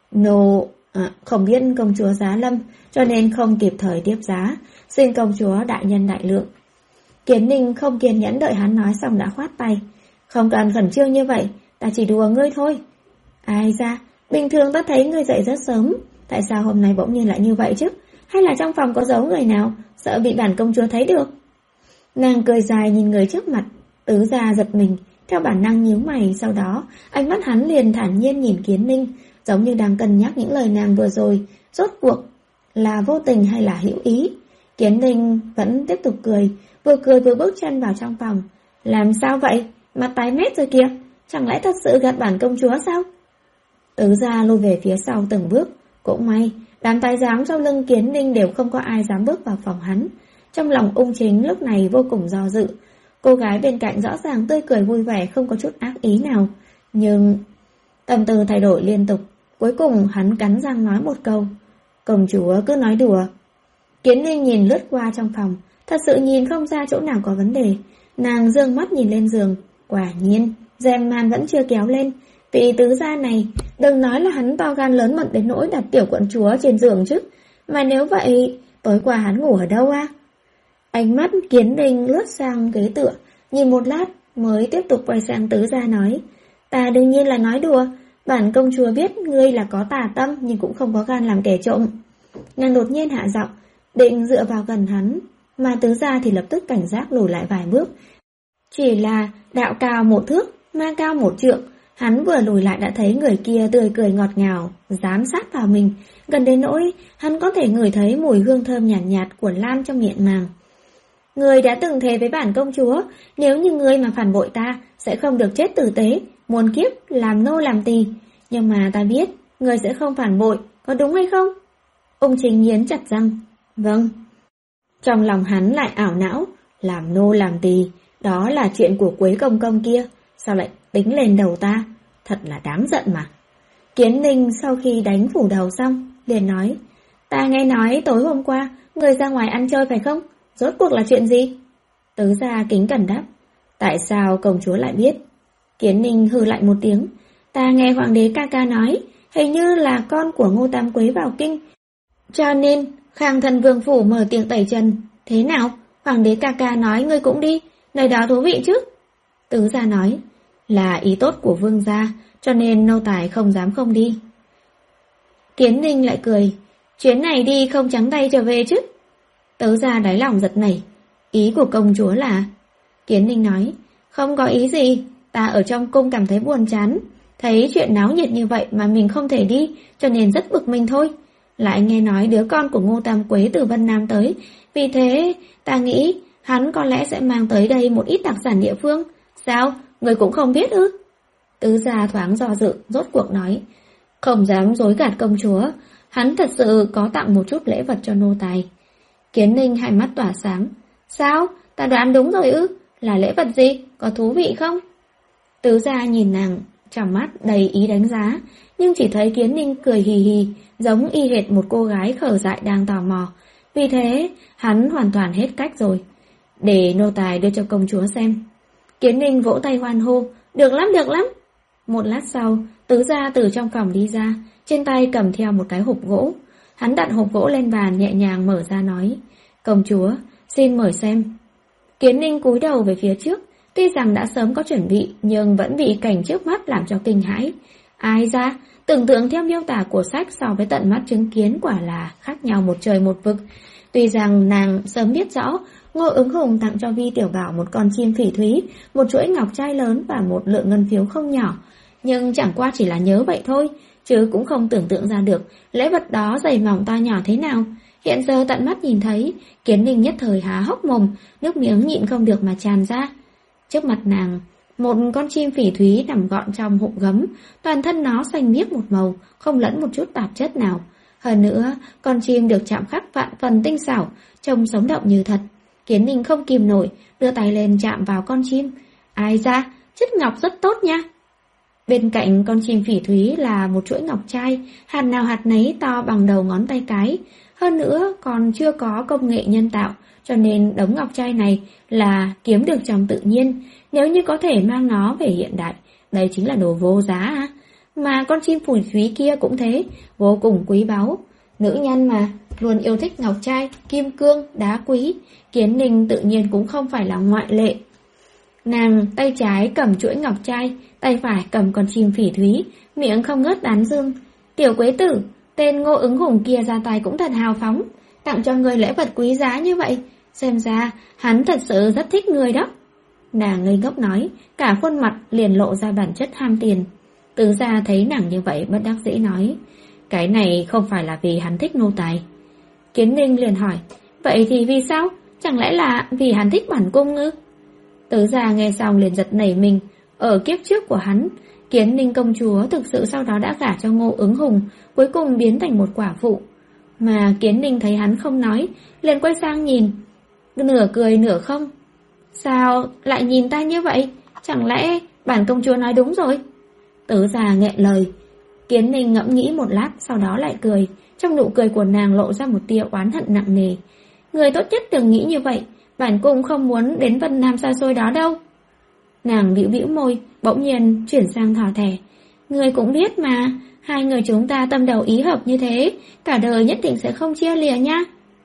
Nô, à, không biết công chúa Giá Lâm, cho nên không kịp thời tiếp giá, xin công chúa đại nhân đại lượng. Kiến Ninh không kiên nhẫn đợi hắn nói xong đã khoát tay, không cần khẩn trương như vậy, ta chỉ đùa ngươi thôi. Ai ra, bình thường ta thấy ngươi dậy rất sớm, tại sao hôm nay bỗng nhiên lại như vậy chứ? Hay là trong phòng có giấu người nào, sợ bị bản công chúa thấy được? Nàng cười dài nhìn người trước mặt, tứ gia giật mình, theo bản năng nhíu mày, sau đó ánh mắt hắn liền thản nhiên nhìn Kiến Ninh, giống như đang cân nhắc những lời nàng vừa rồi, rốt cuộc là vô tình hay là hữu ý. Kiến Ninh vẫn tiếp tục cười, vừa cười vừa bước chân vào trong phòng. Làm sao vậy? Mặt tái mét rồi kìa, chẳng lẽ thật sự gạt bản công chúa sao? Tứ gia lùi về phía sau từng bước, cũng may, đám thái giám sau lưng Kiến Ninh đều không có ai dám bước vào phòng hắn. Trong lòng ung chính lúc này vô cùng do dự. Cô gái bên cạnh rõ ràng tươi cười vui vẻ, không có chút ác ý nào. Nhưng tâm tư thay đổi liên tục. Cuối cùng hắn cắn răng nói một câu, công chúa cứ nói đùa. Kiến Ninh nhìn lướt qua trong phòng, thật sự nhìn không ra chỗ nào có vấn đề. Nàng dương mắt nhìn lên giường, quả nhiên rèm màn vẫn chưa kéo lên. Vị tứ gia này, đừng nói là hắn to gan lớn mật đến nỗi đặt tiểu quận chúa trên giường chứ. Mà nếu vậy, tối qua hắn ngủ ở đâu à? Ánh mắt Kiến Ninh lướt sang ghế tựa, nhìn một lát mới tiếp tục quay sang tứ gia nói, ta đương nhiên là nói đùa, bản công chúa biết ngươi là có tà tâm nhưng cũng không có gan làm kẻ trộm. Nàng đột nhiên hạ giọng, định dựa vào gần hắn, mà tứ gia thì lập tức cảnh giác lùi lại vài bước. Chỉ là đạo cao một thước, ma cao một trượng, hắn vừa lùi lại đã thấy người kia tươi cười ngọt ngào, dám sát vào mình, gần đến nỗi hắn có thể ngửi thấy mùi hương thơm nhàn nhạt, nhạt của lan trong miệng nàng. Ngươi đã từng thề với bản công chúa, nếu như ngươi mà phản bội ta, sẽ không được chết tử tế, muôn kiếp làm nô làm tỳ. Nhưng mà ta biết, ngươi sẽ không phản bội, có đúng hay không? Ung Chính nghiến chặt răng, vâng. Trong lòng hắn lại ảo não, làm nô làm tỳ, đó là chuyện của Quế công công kia, sao lại tính lên đầu ta? Thật là đáng giận mà. Kiến Ninh sau khi đánh phủ đầu xong, liền nói, ta nghe nói tối hôm qua, ngươi ra ngoài ăn chơi phải không? Rốt cuộc là chuyện gì? Tứ gia kính cẩn đáp, tại sao công chúa lại biết? Kiến Ninh hừ lại một tiếng. Ta nghe hoàng đế ca ca nói, hình như là con của Ngô Tam Quế vào kinh. Cho nên, Khang Thần Vương Phủ mở tiệc tẩy trần. Thế nào? Hoàng đế ca ca nói ngươi cũng đi, nơi đó thú vị chứ? Tứ gia nói, là ý tốt của vương gia, cho nên nô tài không dám không đi. Kiến Ninh lại cười, chuyến này đi không trắng tay trở về chứ? Tứ gia đáy lòng giật nảy, ý của công chúa là... Kiến Ninh nói, không có ý gì, ta ở trong cung cảm thấy buồn chán, thấy chuyện náo nhiệt như vậy mà mình không thể đi, cho nên rất bực mình thôi. Lại nghe nói đứa con của Ngô Tam Quế từ Vân Nam tới, vì thế ta nghĩ hắn có lẽ sẽ mang tới đây một ít đặc sản địa phương. Sao? Người cũng không biết ư? Tứ gia thoáng do dự, rốt cuộc nói, không dám dối gạt công chúa, hắn thật sự có tặng một chút lễ vật cho nô tài. Kiến Ninh hai mắt tỏa sáng, sao? Ta đoán đúng rồi ư? Là lễ vật gì? Có thú vị không? Tứ gia nhìn nàng, trong mắt đầy ý đánh giá, nhưng chỉ thấy Kiến Ninh cười hì hì, giống y hệt một cô gái khờ dại đang tò mò. Vì thế, hắn hoàn toàn hết cách rồi. Để nô tài đưa cho công chúa xem. Kiến Ninh vỗ tay hoan hô, được lắm, được lắm. Một lát sau, tứ gia từ trong phòng đi ra, trên tay cầm theo một cái hộp gỗ. Hắn đặt hộp gỗ lên bàn nhẹ nhàng mở ra nói, công chúa, xin mời xem. Kiến Ninh cúi đầu về phía trước, tuy rằng đã sớm có chuẩn bị, nhưng vẫn bị cảnh trước mắt làm cho kinh hãi. Ai ra, tưởng tượng theo miêu tả của sách so với tận mắt chứng kiến quả là khác nhau một trời một vực. Tuy rằng nàng sớm biết rõ, Ngô Ứng Hùng tặng cho Vi Tiểu Bảo một con chim phỉ thúy, một chuỗi ngọc trai lớn và một lượng ngân phiếu không nhỏ, nhưng chẳng qua chỉ là nhớ vậy thôi, chứ cũng không tưởng tượng ra được lễ vật đó dày mỏng to nhỏ thế nào. Hiện giờ tận mắt nhìn thấy, Kiến Ninh nhất thời há hốc mồm, nước miếng nhịn không được mà tràn ra. Trước mặt nàng, một con chim phỉ thúy nằm gọn trong hộp gấm, toàn thân nó xanh biếc một màu, không lẫn một chút tạp chất nào. Hơn nữa, con chim được chạm khắc vạn phần tinh xảo, trông sống động như thật. Kiến Ninh không kìm nổi, đưa tay lên chạm vào con chim. Ai ra, chất ngọc rất tốt nha. Bên cạnh con chim phỉ thúy là một chuỗi ngọc trai, hạt nào hạt nấy to bằng đầu ngón tay cái. Hơn nữa còn chưa có công nghệ nhân tạo, cho nên đống ngọc trai này là kiếm được trong tự nhiên. Nếu như có thể mang nó về hiện đại, đây chính là đồ vô giá à? Mà con chim phỉ thúy kia cũng thế, vô cùng quý báu. Nữ nhân mà, luôn yêu thích ngọc trai, kim cương, đá quý. Kiến Ninh tự nhiên cũng không phải là ngoại lệ. Nàng tay trái cầm chuỗi ngọc trai, tay phải cầm con chim phỉ thúy, miệng không ngớt tán dương. Tiểu Quế tử, tên Ngô Ứng Hùng kia ra tay cũng thật hào phóng, tặng cho người lễ vật quý giá như vậy. Xem ra, hắn thật sự rất thích người đó. Nàng ngây ngốc nói, cả khuôn mặt liền lộ ra bản chất ham tiền. Tứ gia thấy nàng như vậy bất đắc dĩ nói, cái này không phải là vì hắn thích nô tài. Kiến Ninh liền hỏi, vậy thì vì sao? Chẳng lẽ là vì hắn thích bản cung ư? Tứ gia nghe xong liền giật nảy mình. Ở kiếp trước của hắn, Kiến Ninh công chúa thực sự sau đó đã gả cho Ngô Ứng Hùng, cuối cùng biến thành một quả phụ. Mà Kiến Ninh thấy hắn không nói, liền quay sang nhìn, nửa cười nửa không. Sao lại nhìn ta như vậy? Chẳng lẽ bản công chúa nói đúng rồi? Tứ gia nghẹn lời. Kiến Ninh ngẫm nghĩ một lát, sau đó lại cười. Trong nụ cười của nàng lộ ra một tia oán hận nặng nề. Người tốt nhất đừng nghĩ như vậy, bản cung không muốn đến Vân Nam xa xôi đó đâu. Nàng bĩu bĩu môi, bỗng nhiên chuyển sang thỏ thẻ. Người cũng biết mà, hai người chúng ta tâm đầu ý hợp như thế, cả đời nhất định sẽ không chia lìa nha.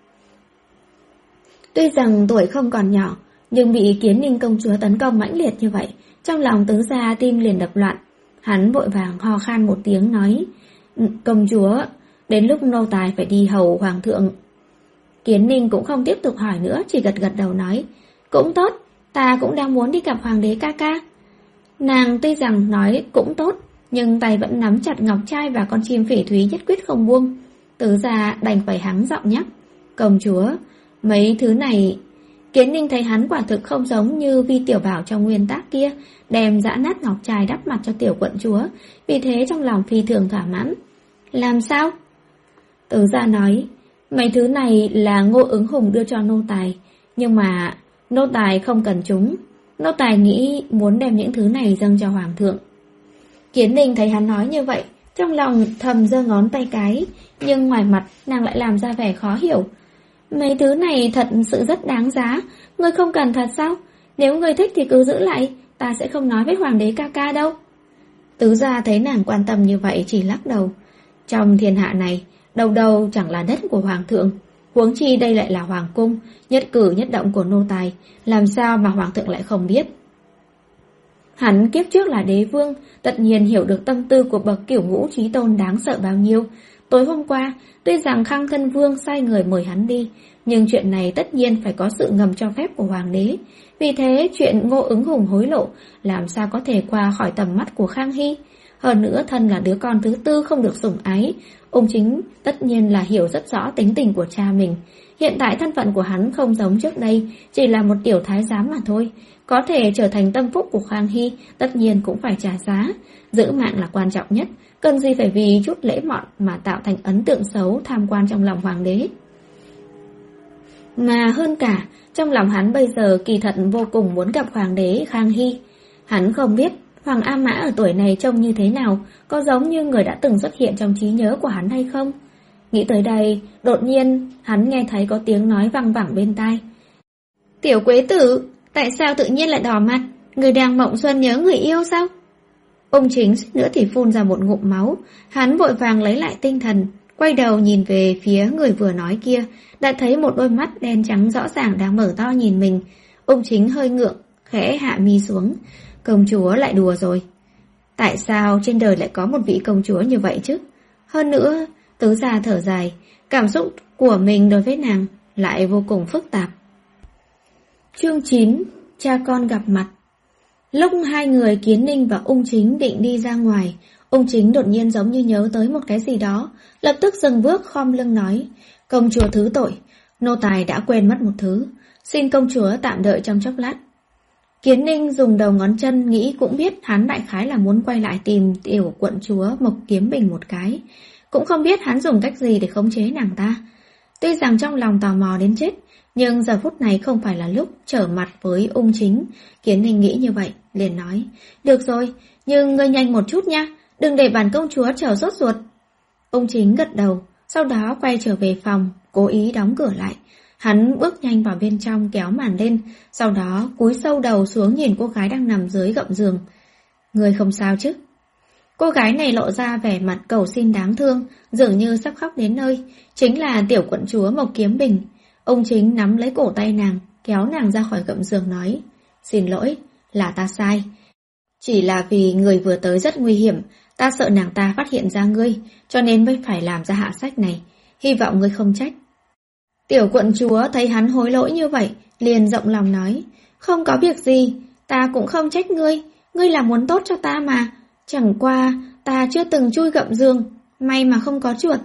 Tuy rằng tuổi không còn nhỏ, nhưng bị Kiến Ninh công chúa tấn công mãnh liệt như vậy, trong lòng tứ gia tim liền đập loạn. Hắn vội vàng ho khan một tiếng nói, công chúa, đến lúc nô tài phải đi hầu hoàng thượng. Kiến Ninh cũng không tiếp tục hỏi nữa, chỉ gật gật đầu nói, cũng tốt, ta cũng đang muốn đi gặp hoàng đế ca ca. Nàng tuy rằng nói cũng tốt, nhưng tay vẫn nắm chặt ngọc trai và con chim phỉ thúy nhất quyết không buông. Tứ gia đành phải hắng giọng nhắc, công chúa, mấy thứ này... Kiến Ninh thấy hắn quả thực không giống như Vi Tiểu Bảo trong nguyên tác kia, đem giã nát ngọc trai đắp mặt cho tiểu quận chúa, vì thế trong lòng phi thường thỏa mãn. Làm sao? Tứ gia nói, mấy thứ này là Ngô Ứng Hùng đưa cho nô tài, nhưng mà nô tài không cần chúng. Nô tài nghĩ muốn đem những thứ này dâng cho hoàng thượng. Kiến Ninh thấy hắn nói như vậy, trong lòng thầm giơ ngón tay cái, nhưng ngoài mặt nàng lại làm ra vẻ khó hiểu. Mấy thứ này thật sự rất đáng giá, ngươi không cần thật sao? Nếu ngươi thích thì cứ giữ lại, ta sẽ không nói với hoàng đế ca ca đâu. Tứ gia thấy nàng quan tâm như vậy chỉ lắc đầu. Trong thiên hạ này, đầu đầu chẳng là đất của hoàng thượng, huống chi đây lại là hoàng cung, nhất cử nhất động của nô tài, làm sao mà hoàng thượng lại không biết. Hắn kiếp trước là đế vương, tất nhiên hiểu được tâm tư của bậc cửu ngũ chí tôn đáng sợ bao nhiêu. Tối hôm qua, tuy rằng Khang Thân Vương sai người mời hắn đi, nhưng chuyện này tất nhiên phải có sự ngầm cho phép của hoàng đế. Vì thế chuyện Ngô Ứng Hùng hối lộ làm sao có thể qua khỏi tầm mắt của Khang Hy. Hơn nữa thân là đứa con thứ tư không được sủng ái, ông chính tất nhiên là hiểu rất rõ tính tình của cha mình. Hiện tại thân phận của hắn không giống trước đây, chỉ là một tiểu thái giám mà thôi. Có thể trở thành tâm phúc của Khang Hy, tất nhiên cũng phải trả giá. Giữ mạng là quan trọng nhất, cần gì phải vì chút lễ mọn mà tạo thành ấn tượng xấu tham quan trong lòng hoàng đế. Mà hơn cả, trong lòng hắn bây giờ kỳ thật vô cùng muốn gặp hoàng đế Khang Hy. Hắn không biết Hoàng A Mã ở tuổi này trông như thế nào, có giống như người đã từng xuất hiện trong trí nhớ của hắn hay không? Nghĩ tới đây, đột nhiên hắn nghe thấy có tiếng nói văng vẳng bên tai. Tiểu Quế Tử, tại sao tự nhiên lại đỏ mặt? Người đang mộng xuân nhớ người yêu sao? Ông chính suýt nữa thì phun ra một ngụm máu. Hắn vội vàng lấy lại tinh thần, quay đầu nhìn về phía người vừa nói kia, đã thấy một đôi mắt đen trắng rõ ràng đang mở to nhìn mình. Ông chính hơi ngượng, khẽ hạ mi xuống. Công chúa lại đùa rồi. Tại sao trên đời lại có một vị công chúa như vậy chứ? Hơn nữa, tứ gia thở dài, cảm xúc của mình đối với nàng lại vô cùng phức tạp. Chương chín. Cha con gặp mặt. Lúc hai người Kiến Ninh và Ung Chính định đi ra ngoài, Ung Chính đột nhiên giống như nhớ tới một cái gì đó, lập tức dừng bước khom lưng nói, công chúa thứ tội, nô tài đã quên mất một thứ, xin công chúa tạm đợi trong chốc lát. Kiến Ninh dùng đầu ngón chân nghĩ cũng biết hắn đại khái là muốn quay lại tìm tiểu quận chúa Mộc Kiếm Bình một cái, cũng không biết hắn dùng cách gì để khống chế nàng ta. Tuy rằng trong lòng tò mò đến chết, nhưng giờ phút này không phải là lúc trở mặt với Ung Chính. Kiến Ninh nghĩ như vậy, liền nói, được rồi, nhưng ngươi nhanh một chút nha, đừng để bản công chúa chờ sốt ruột. Ung Chính gật đầu, sau đó quay trở về phòng, cố ý đóng cửa lại. Hắn bước nhanh vào bên trong kéo màn lên, sau đó cúi sâu đầu xuống nhìn cô gái đang nằm dưới gậm giường. Ngươi không sao chứ? Cô gái này lộ ra vẻ mặt cầu xin đáng thương, dường như sắp khóc đến nơi, chính là tiểu quận chúa Mộc Kiếm Bình. Ông chính nắm lấy cổ tay nàng, kéo nàng ra khỏi gậm giường nói, xin lỗi, là ta sai. Chỉ là vì người vừa tới rất nguy hiểm, ta sợ nàng ta phát hiện ra ngươi, cho nên mới phải làm ra hạ sách này, hy vọng ngươi không trách. Tiểu quận chúa thấy hắn hối lỗi như vậy, liền rộng lòng nói, không có việc gì, ta cũng không trách ngươi, ngươi là muốn tốt cho ta mà, chẳng qua ta chưa từng chui gậm giường, may mà không có chuột.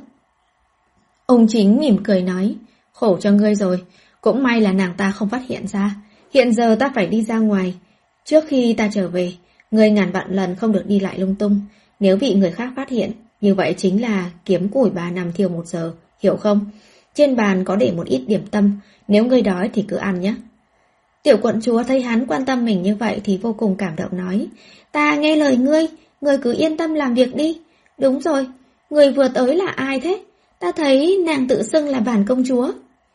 Ông chính mỉm cười nói, khổ cho ngươi rồi, cũng may là nàng ta không phát hiện ra, hiện giờ ta phải đi ra ngoài, trước khi ta trở về, ngươi ngàn vạn lần không được đi lại lung tung, nếu bị người khác phát hiện, như vậy chính là kiếm củi ba năm thiêu một giờ, hiểu không? Trên bàn có để một ít điểm tâm, nếu ngươi đói thì cứ ăn nhé. Tiểu quận chúa thấy hắn quan tâm mình như vậy thì vô cùng cảm động nói, ta nghe lời ngươi, ngươi cứ yên tâm làm việc đi. Đúng rồi, người vừa tới là ai thế? Ta thấy nàng tự xưng là bản công chúa.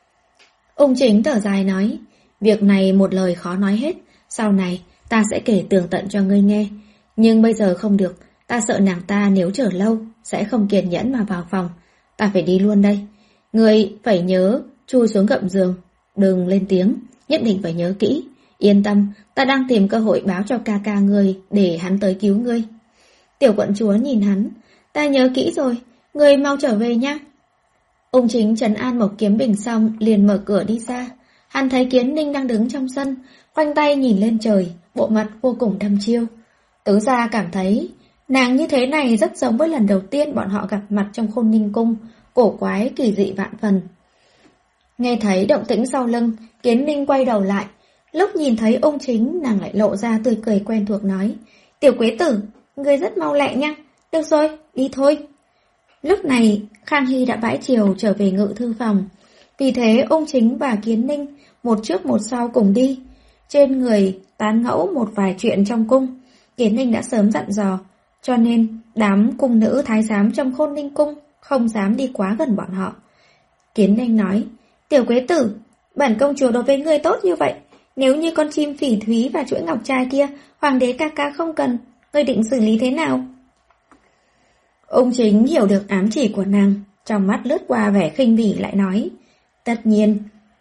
Ung Chính thở dài nói, việc này một lời khó nói hết, sau này ta sẽ kể tường tận cho ngươi nghe. Nhưng bây giờ không được, ta sợ nàng ta nếu chờ lâu, sẽ không kiên nhẫn mà vào phòng. Ta phải đi luôn đây. Ngươi phải nhớ, chui xuống gậm giường, đừng lên tiếng, nhất định phải nhớ kỹ. Yên tâm, ta đang tìm cơ hội báo cho ca ca ngươi để hắn tới cứu ngươi. Tiểu quận chúa nhìn hắn, ta nhớ kỹ rồi, ngươi mau trở về nhé. Ung Chính trấn an Mộc Kiếm Bình xong liền mở cửa đi ra. Hắn thấy Kiến Ninh đang đứng trong sân, khoanh tay nhìn lên trời, bộ mặt vô cùng đăm chiêu. Tứ gia cảm thấy nàng như thế này rất giống với lần đầu tiên bọn họ gặp mặt trong Khôn Ninh Cung, cổ quái kỳ dị vạn phần. Nghe thấy động tĩnh sau lưng, Kiến Ninh quay đầu lại. Lúc nhìn thấy Ung Chính, nàng lại lộ ra tươi cười quen thuộc nói, Tiểu Quế Tử, ngươi rất mau lẹ nha, được rồi, đi thôi. Lúc này, Khang Hy đã bãi chiều trở về ngự thư phòng. Vì thế Ung Chính và Kiến Ninh một trước một sau cùng đi. Trên người tán ngẫu một vài chuyện trong cung. Kiến Ninh đã sớm dặn dò, cho nên đám cung nữ thái giám trong Khôn Ninh Cung không dám đi quá gần bọn họ. Kiến Ninh nói, Tiểu Quế Tử, bản công chúa đối với ngươi tốt như vậy, Nếu như con chim phỉ thúy và chuỗi ngọc trai kia, hoàng đế ca ca không cần, ngươi định xử lý thế nào? Ung Chính hiểu được ám chỉ của nàng, trong mắt lướt qua vẻ khinh bỉ lại nói, tất nhiên,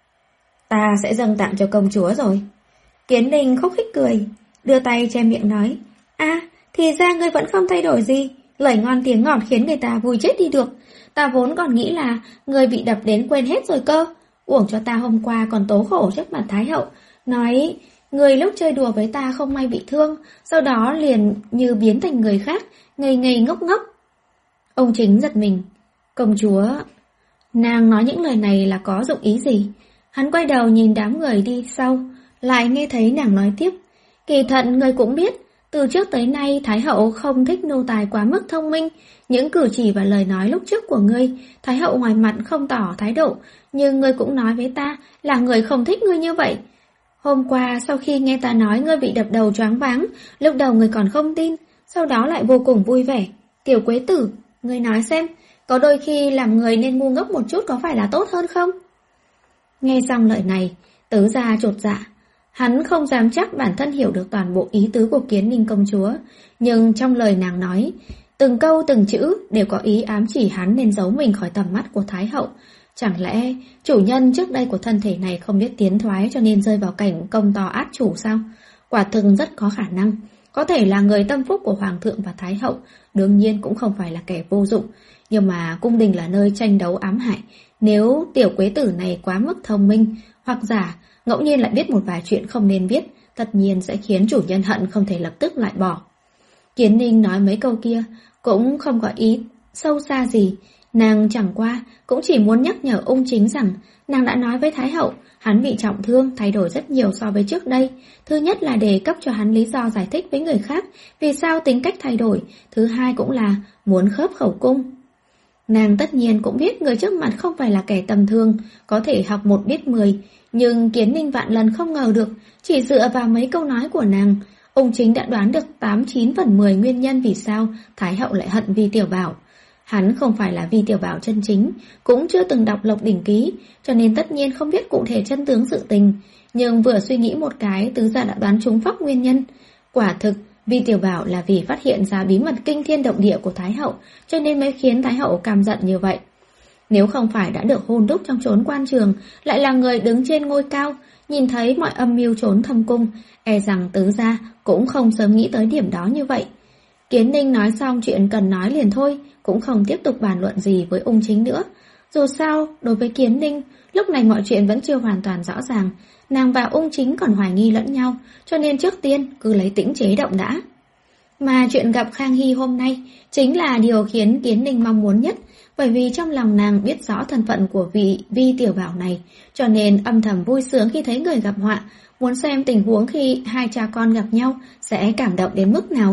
ta sẽ dâng tặng cho công chúa rồi. Kiến Ninh khúc khích cười, đưa tay che miệng nói, à, thì ra ngươi vẫn không thay đổi gì, lời ngon tiếng ngọt khiến người ta vui chết đi được. Ta vốn còn nghĩ là ngươi bị đập đến quên hết rồi cơ, uổng cho ta hôm qua còn tố khổ trước mặt Thái hậu, nói người lúc chơi đùa với ta không may bị thương, sau đó liền như biến thành người khác, ngây ngây ngốc ngốc. Ông Chính giật mình, công chúa, nàng nói những lời này là có dụng ý gì? Hắn quay đầu nhìn đám người đi sau, lại nghe thấy nàng nói tiếp, kỳ thật người cũng biết, từ trước tới nay Thái hậu không thích nô tài quá mức thông minh, những cử chỉ và lời nói lúc trước của ngươi, Thái hậu ngoài mặt không tỏ thái độ, nhưng ngươi cũng nói với ta là người không thích ngươi như vậy. Hôm qua sau khi nghe ta nói ngươi bị đập đầu choáng váng, lúc đầu ngươi còn không tin, sau đó lại vô cùng vui vẻ. Tiểu Quế Tử, ngươi nói xem, có đôi khi làm người nên ngu ngốc một chút có phải là tốt hơn không? Nghe xong lời này, Tứ Gia chột dạ. Hắn không dám chắc bản thân hiểu được toàn bộ ý tứ của Kiến Ninh công chúa, nhưng trong lời nàng nói, từng câu từng chữ đều có ý ám chỉ hắn nên giấu mình khỏi tầm mắt của Thái hậu. Chẳng lẽ chủ nhân trước đây của thân thể này không biết tiến thoái cho nên rơi vào cảnh công to át chủ sao? Quả thực rất có khả năng. Có thể là người tâm phúc của Hoàng thượng và Thái hậu, đương nhiên cũng không phải là kẻ vô dụng. Nhưng mà cung đình là nơi tranh đấu ám hại. Nếu tiểu Quế Tử này quá mức thông minh, hoặc giả ngẫu nhiên lại biết một vài chuyện không nên biết, tất nhiên sẽ khiến chủ nhân hận không thể lập tức lại bỏ. Kiến Ninh nói mấy câu kia cũng không có ý sâu xa gì. Nàng chẳng qua cũng chỉ muốn nhắc nhở Ung Chính rằng nàng đã nói với Thái hậu hắn bị trọng thương, thay đổi rất nhiều so với trước đây. Thứ nhất là đề cấp cho hắn lý do giải thích với người khác vì sao tính cách thay đổi. Thứ hai cũng là muốn khớp khẩu cung. Nàng tất nhiên cũng biết người trước mặt không phải là kẻ tầm thường, có thể học một biết mười. Nhưng Kiến Ninh vạn lần không ngờ được, chỉ dựa vào mấy câu nói của nàng, Ung Chính đã đoán được tám chín phần mười nguyên nhân vì sao Thái hậu lại hận Vi Tiểu Bảo. Hắn không phải là Vi Tiểu Bảo chân chính, cũng chưa từng đọc Lộc Đỉnh Ký, cho nên tất nhiên không biết cụ thể chân tướng sự tình. Nhưng vừa suy nghĩ một cái, Tứ Gia đã đoán trúng phóc nguyên nhân. Quả thực, Vi Tiểu Bảo là vì phát hiện ra bí mật kinh thiên động địa của Thái hậu, cho nên mới khiến Thái hậu căm giận như vậy. Nếu không phải đã được hôn đúc trong chốn quan trường, lại là người đứng trên ngôi cao, nhìn thấy mọi âm mưu trốn thâm cung, e rằng Tứ Gia cũng không sớm nghĩ tới điểm đó như vậy. Kiến Ninh nói xong chuyện cần nói liền thôi, cũng không tiếp tục bàn luận gì với Ung Chính nữa. Dù sao, đối với Kiến Ninh, lúc này mọi chuyện vẫn chưa hoàn toàn rõ ràng, nàng và Ung Chính còn hoài nghi lẫn nhau, cho nên trước tiên cứ lấy tĩnh chế động đã. Mà chuyện gặp Khang Hy hôm nay chính là điều khiến Kiến Ninh mong muốn nhất, bởi vì trong lòng nàng biết rõ thân phận của vị Vi Tiểu Bảo này, cho nên âm thầm vui sướng khi thấy người gặp họa, muốn xem tình huống khi hai cha con gặp nhau sẽ cảm động đến mức nào.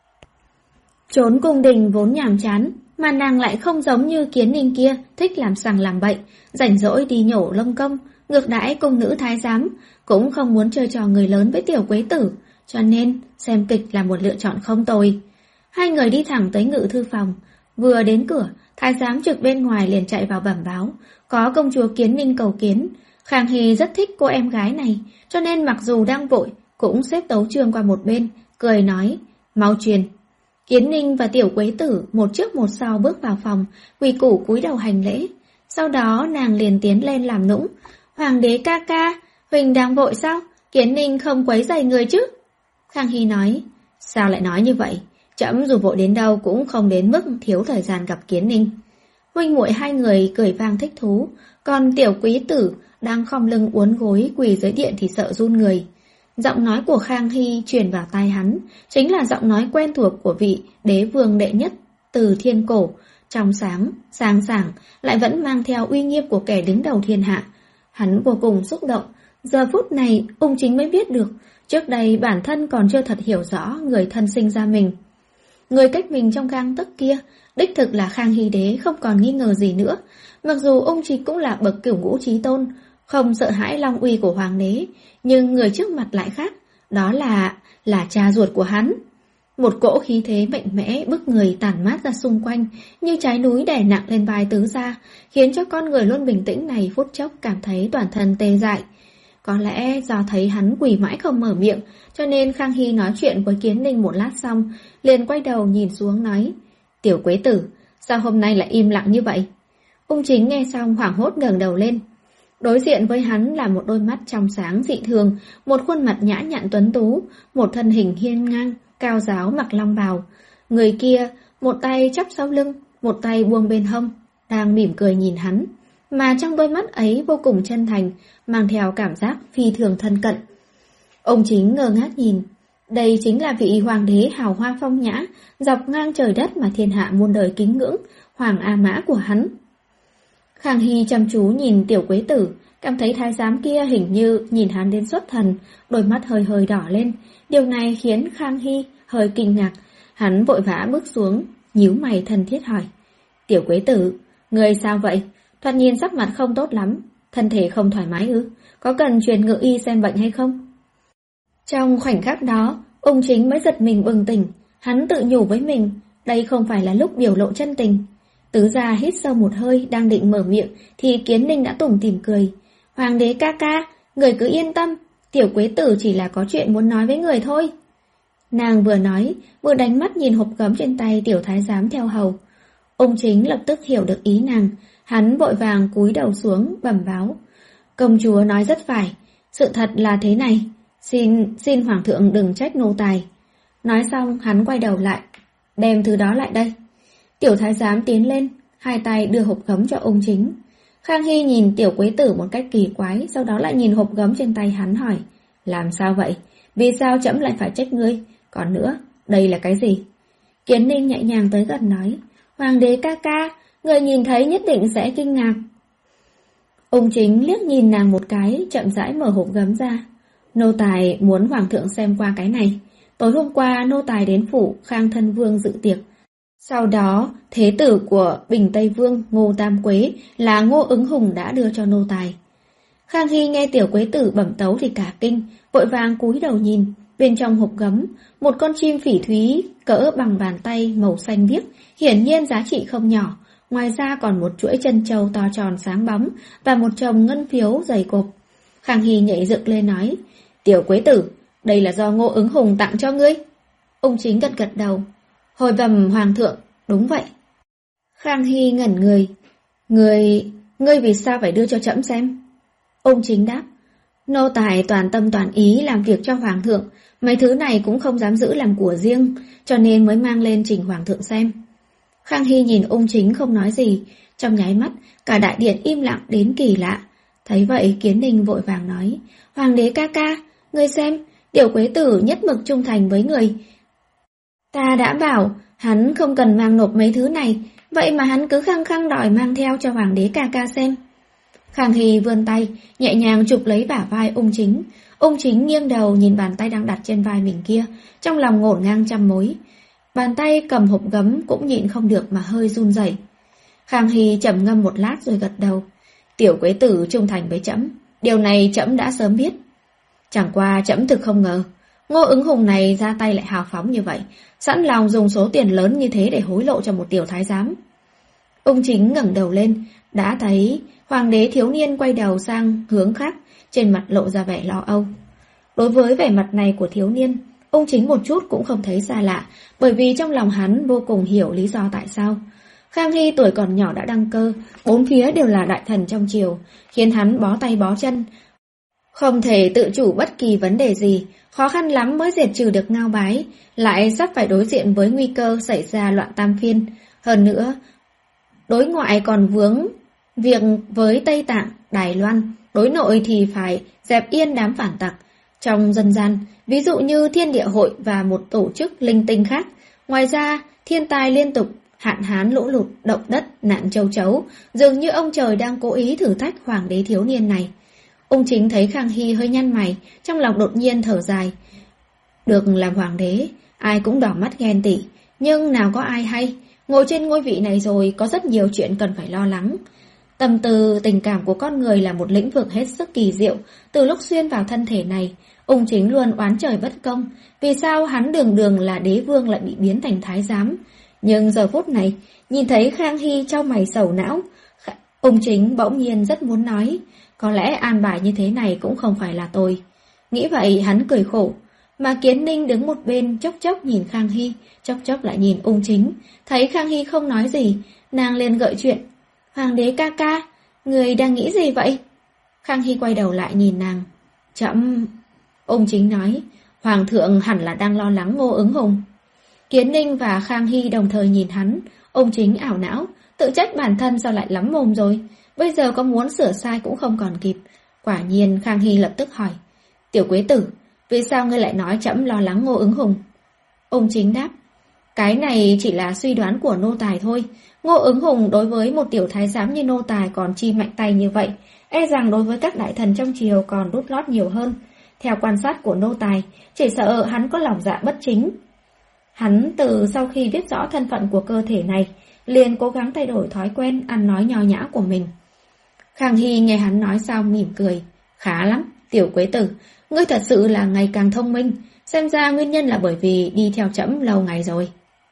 Trốn cung đình vốn nhàm chán, mà nàng lại không giống như Kiến Ninh kia thích làm sằng làm bậy, rảnh rỗi đi nhổ lông công, ngược đãi cung nữ thái giám, cũng không muốn chơi trò người lớn với tiểu Quế Tử, cho nên xem kịch là một lựa chọn không tồi. Hai người đi thẳng tới ngự thư phòng, vừa đến cửa, thái giám trực bên ngoài liền chạy vào bẩm báo, có công chúa Kiến Ninh cầu kiến. Khang Hy rất thích cô em gái này, cho nên mặc dù đang vội, cũng xếp tấu chương qua một bên, cười nói, mau truyền. Kiến Ninh và tiểu Quế Tử một trước một sau bước vào phòng, quỳ củ cúi đầu hành lễ. Sau đó nàng liền tiến lên làm nũng, Hoàng đế ca ca, Huỳnh đang vội sao? Kiến Ninh không quấy rầy người chứ? Khang Hy nói, sao lại nói như vậy? Trẫm dù vội đến đâu cũng không đến mức thiếu thời gian gặp Kiến Ninh. Huynh muội hai người cười vang thích thú, còn tiểu Quý Tử đang khom lưng uốn gối quỳ dưới điện thì sợ run người. Giọng nói của Khang Hy truyền vào tai hắn, chính là giọng nói quen thuộc của vị đế vương đệ nhất từ thiên cổ, trong sáng, sang sảng, lại vẫn mang theo uy nghiêm của kẻ đứng đầu thiên hạ. Hắn vô cùng xúc động, giờ phút này Ung Chính mới biết được, trước đây bản thân còn chưa thật hiểu rõ người thân sinh ra mình. Người cách mình trong gang tấc kia, đích thực là Khang Hy đế không còn nghi ngờ gì nữa. Mặc dù Ung Chính cũng là bậc cửu ngũ chí tôn, không sợ hãi long uy của hoàng đế, nhưng người trước mặt lại khác, đó là là cha ruột của hắn. Một cỗ khí thế mạnh mẽ bức người tản mát ra xung quanh, như trái núi đè nặng lên vai Tứ Gia, khiến cho con người luôn bình tĩnh này phút chốc cảm thấy toàn thân tê dại. Có lẽ do thấy hắn quỳ mãi không mở miệng, cho nên Khang Hy nói chuyện với Kiến Ninh một lát xong, liền quay đầu nhìn xuống nói: Tiểu Quế Tử, sao hôm nay lại im lặng như vậy? Ung Chính nghe xong hoảng hốt ngẩng đầu lên. Đối diện với hắn là một đôi mắt trong sáng dị thường, một khuôn mặt nhã nhặn tuấn tú, một thân hình hiên ngang, cao giáo mặc long bào. Người kia, một tay chắp sau lưng, một tay buông bên hông, đang mỉm cười nhìn hắn. Mà trong đôi mắt ấy vô cùng chân thành, mang theo cảm giác phi thường thân cận. Ông Chính ngơ ngác nhìn. Đây chính là vị hoàng đế hào hoa phong nhã, dọc ngang trời đất mà thiên hạ muôn đời kính ngưỡng, Hoàng A Mã của hắn. Khang Hy chăm chú nhìn Tiểu Quế Tử, cảm thấy thái giám kia hình như nhìn hắn đến xuất thần, đôi mắt hơi hơi đỏ lên. Điều này khiến Khang Hy hơi kinh ngạc. Hắn vội vã bước xuống, nhíu mày thân thiết hỏi: Tiểu Quế Tử, người sao vậy? Thoạt nhìn sắc mặt không tốt lắm, thân thể không thoải mái ư? Có cần truyền ngự y xem bệnh hay không? Trong khoảnh khắc đó, Ung Chính mới giật mình bừng tỉnh. Hắn tự nhủ với mình, đây không phải là lúc biểu lộ chân tình. Tứ gia hít sâu một hơi, đang định mở miệng thì Kiến Ninh đã tủm tỉm cười. Hoàng đế ca ca, người cứ yên tâm, Tiểu Quế Tử chỉ là có chuyện muốn nói với người thôi. Nàng vừa nói, vừa đánh mắt nhìn hộp gấm trên tay tiểu thái giám theo hầu. Ung Chính lập tức hiểu được ý nàng, hắn vội vàng cúi đầu xuống bẩm báo: Công chúa nói rất phải, sự thật là thế này, xin xin hoàng thượng đừng trách nô tài. Nói xong hắn quay đầu lại, đem thứ đó lại đây. Tiểu thái giám tiến lên, hai tay đưa hộp gấm cho Ung Chính. Khang Hy nhìn Tiểu Quế Tử một cách kỳ quái, sau đó lại nhìn hộp gấm trên tay hắn hỏi: Làm sao vậy? Vì sao trẫm lại phải trách ngươi? Còn nữa, đây là cái gì? Kiến Ninh nhẹ nhàng tới gần nói: Hoàng đế ca ca, người nhìn thấy nhất định sẽ kinh ngạc. Ung Chính liếc nhìn nàng một cái, chậm rãi mở hộp gấm ra. Nô tài muốn hoàng thượng xem qua cái này. Tối hôm qua nô tài đến phủ Khang Thân Vương dự tiệc. Sau đó, thế tử của Bình Tây Vương Ngô Tam Quế là Ngô Ứng Hùng đã đưa cho nô tài. Khang Hy nghe Tiểu Quế Tử bẩm tấu thì cả kinh, vội vàng cúi đầu nhìn. Bên trong hộp gấm, một con chim phỉ thúy cỡ bằng bàn tay màu xanh biếc, hiển nhiên giá trị không nhỏ. Ngoài ra còn một chuỗi chân châu to tròn sáng bóng và một chồng ngân phiếu dày cộp. Khang Hy nhảy dựng lên nói: Tiểu Quế Tử, đây là do Ngô Ứng Hùng tặng cho ngươi. Ung Chính gật gật đầu. Hồi bẩm hoàng thượng, đúng vậy. Khang Hy ngẩn người. Ngươi, ngươi vì sao phải đưa cho trẫm xem? Ung Chính đáp: Nô tài toàn tâm toàn ý làm việc cho hoàng thượng, mấy thứ này cũng không dám giữ làm của riêng, cho nên mới mang lên trình hoàng thượng xem. Khang Hy nhìn Ung Chính không nói gì, trong nháy mắt cả đại điện im lặng đến kỳ lạ. Thấy vậy Kiến Ninh vội vàng nói: Hoàng đế ca ca, ngươi xem, Tiểu Quế Tử nhất mực trung thành với người. Ta đã bảo hắn không cần mang nộp mấy thứ này, vậy mà hắn cứ khăng khăng đòi mang theo cho hoàng đế ca ca xem. Khang Hy vươn tay, nhẹ nhàng chụp lấy bả vai Ung Chính. Ung Chính nghiêng đầu nhìn bàn tay đang đặt trên vai mình kia, trong lòng ngổn ngang trăm mối. Bàn tay cầm hộp gấm cũng nhịn không được mà hơi run rẩy. Khang Hy trầm ngâm một lát rồi gật đầu. Tiểu Quế Tử trung thành với trẫm, điều này trẫm đã sớm biết. Chẳng qua trẫm thực không ngờ, Ngô Ứng Hùng này ra tay lại hào phóng như vậy, sẵn lòng dùng số tiền lớn như thế để hối lộ cho một tiểu thái giám. Ung Chính ngẩng đầu lên, đã thấy hoàng đế thiếu niên quay đầu sang hướng khác, trên mặt lộ ra vẻ lo âu. Đối với vẻ mặt này của thiếu niên, Ung Chính một chút cũng không thấy xa lạ, bởi vì trong lòng hắn vô cùng hiểu lý do tại sao. Khang Hy tuổi còn nhỏ đã đăng cơ, bốn phía đều là đại thần trong triều, khiến hắn bó tay bó chân, không thể tự chủ bất kỳ vấn đề gì, khó khăn lắm mới diệt trừ được Ngao Bái, lại sắp phải đối diện với nguy cơ xảy ra loạn tam phiên. Hơn nữa, đối ngoại còn vướng việc với Tây Tạng, Đài Loan, đối nội thì phải dẹp yên đám phản tặc. Trong dân gian, ví dụ như Thiên Địa Hội và một tổ chức linh tinh khác. Ngoài ra, thiên tai liên tục, hạn hán lũ lụt, động đất, nạn châu chấu, dường như ông trời đang cố ý thử thách hoàng đế thiếu niên này. Ung Chính thấy Khang Hy hơi nhăn mày, trong lòng đột nhiên thở dài. Được làm hoàng đế, ai cũng đỏ mắt ghen tị, nhưng nào có ai hay, ngồi trên ngôi vị này rồi có rất nhiều chuyện cần phải lo lắng. Tâm tư, tình cảm của con người là một lĩnh vực hết sức kỳ diệu, từ lúc xuyên vào thân thể này, Ung Chính luôn oán trời bất công, vì sao hắn đường đường là đế vương lại bị biến thành thái giám. Nhưng giờ phút này, nhìn thấy Khang Hy trao mày sầu não, Ung Chính bỗng nhiên rất muốn nói, Có lẽ an bài như thế này cũng không phải là tôi. Nghĩ vậy hắn cười khổ. Mà Kiến Ninh đứng một bên chốc chốc nhìn Khang Hy, chốc chốc lại nhìn Ung Chính. Thấy Khang Hy không nói gì, nàng liền gợi chuyện. Hoàng đế ca ca, người đang nghĩ gì vậy? Khang Hy quay đầu lại nhìn nàng. Chậm... Ung Chính nói, Hoàng thượng hẳn là đang lo lắng Ngô Ứng Hùng. Kiến Ninh và Khang Hy đồng thời nhìn hắn. Ung Chính ảo não, tự trách bản thân sao lại lắm mồm rồi. Bây giờ có muốn sửa sai cũng không còn kịp. Quả nhiên Khang Hy lập tức hỏi, Tiểu Quế Tử, vì sao ngươi lại nói trẫm lo lắng Ngô Ứng Hùng? Ung Chính đáp, cái này chỉ là suy đoán của nô tài thôi. Ngô Ứng Hùng đối với một tiểu thái giám như nô tài còn chi mạnh tay như vậy, e rằng đối với các đại thần trong triều còn đút lót nhiều hơn. Theo quan sát của nô tài, chỉ sợ hắn có lòng dạ bất chính. Hắn từ sau khi biết rõ thân phận của cơ thể này, liền cố gắng thay đổi thói quen ăn nói nho nhã của mình. Khang Hy nghe hắn nói xong mỉm cười, khá lắm, Tiểu Quế Tử, ngươi thật sự là ngày càng thông minh, xem ra nguyên nhân là bởi vì đi theo trẫm lâu ngày rồi.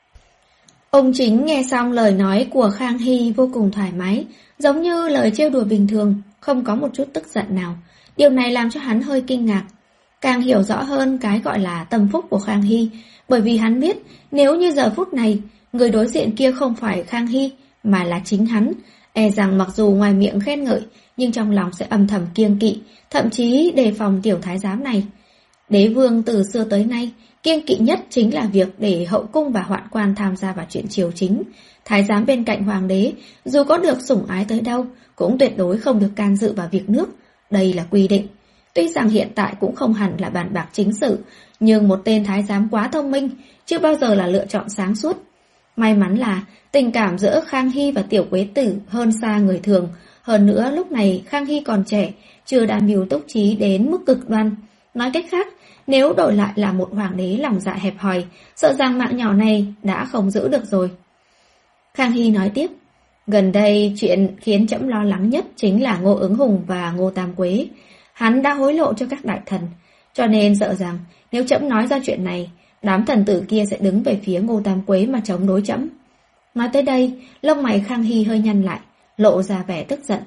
Ông Chính nghe xong lời nói của Khang Hy vô cùng thoải mái, giống như lời trêu đùa bình thường, không có một chút tức giận nào. Điều này làm cho hắn hơi kinh ngạc, càng hiểu rõ hơn cái gọi là tâm phúc của Khang Hy, bởi vì hắn biết nếu như giờ phút này người đối diện kia không phải Khang Hy mà là chính hắn, e rằng mặc dù ngoài miệng khen ngợi nhưng trong lòng sẽ âm thầm kiêng kỵ, thậm chí đề phòng tiểu thái giám này. Đế vương từ xưa tới nay kiêng kỵ nhất chính là việc để hậu cung và hoạn quan tham gia vào chuyện triều chính. Thái giám bên cạnh hoàng đế dù có được sủng ái tới đâu cũng tuyệt đối không được can dự vào việc nước, đây là quy định. Tuy rằng hiện tại cũng không hẳn là bàn bạc chính sự, nhưng một tên thái giám quá thông minh chưa bao giờ là lựa chọn sáng suốt. May mắn là tình cảm giữa Khang Hy và Tiểu Quế Tử hơn xa người thường. Hơn nữa lúc này Khang Hy còn trẻ, chưa đa mưu túc trí đến mức cực đoan. Nói cách khác, nếu đổi lại là một hoàng đế lòng dạ hẹp hòi, sợ rằng mạng nhỏ này đã không giữ được rồi. Khang Hy nói tiếp, gần đây chuyện khiến trẫm lo lắng nhất chính là Ngô Ứng Hùng và Ngô Tam Quế. Hắn đã hối lộ cho các đại thần, cho nên sợ rằng nếu trẫm nói ra chuyện này, đám thần tử kia sẽ đứng về phía Ngô Tam Quế mà chống đối trẫm. Nói tới đây, lông mày Khang Hy hơi nhăn lại, lộ ra vẻ tức giận.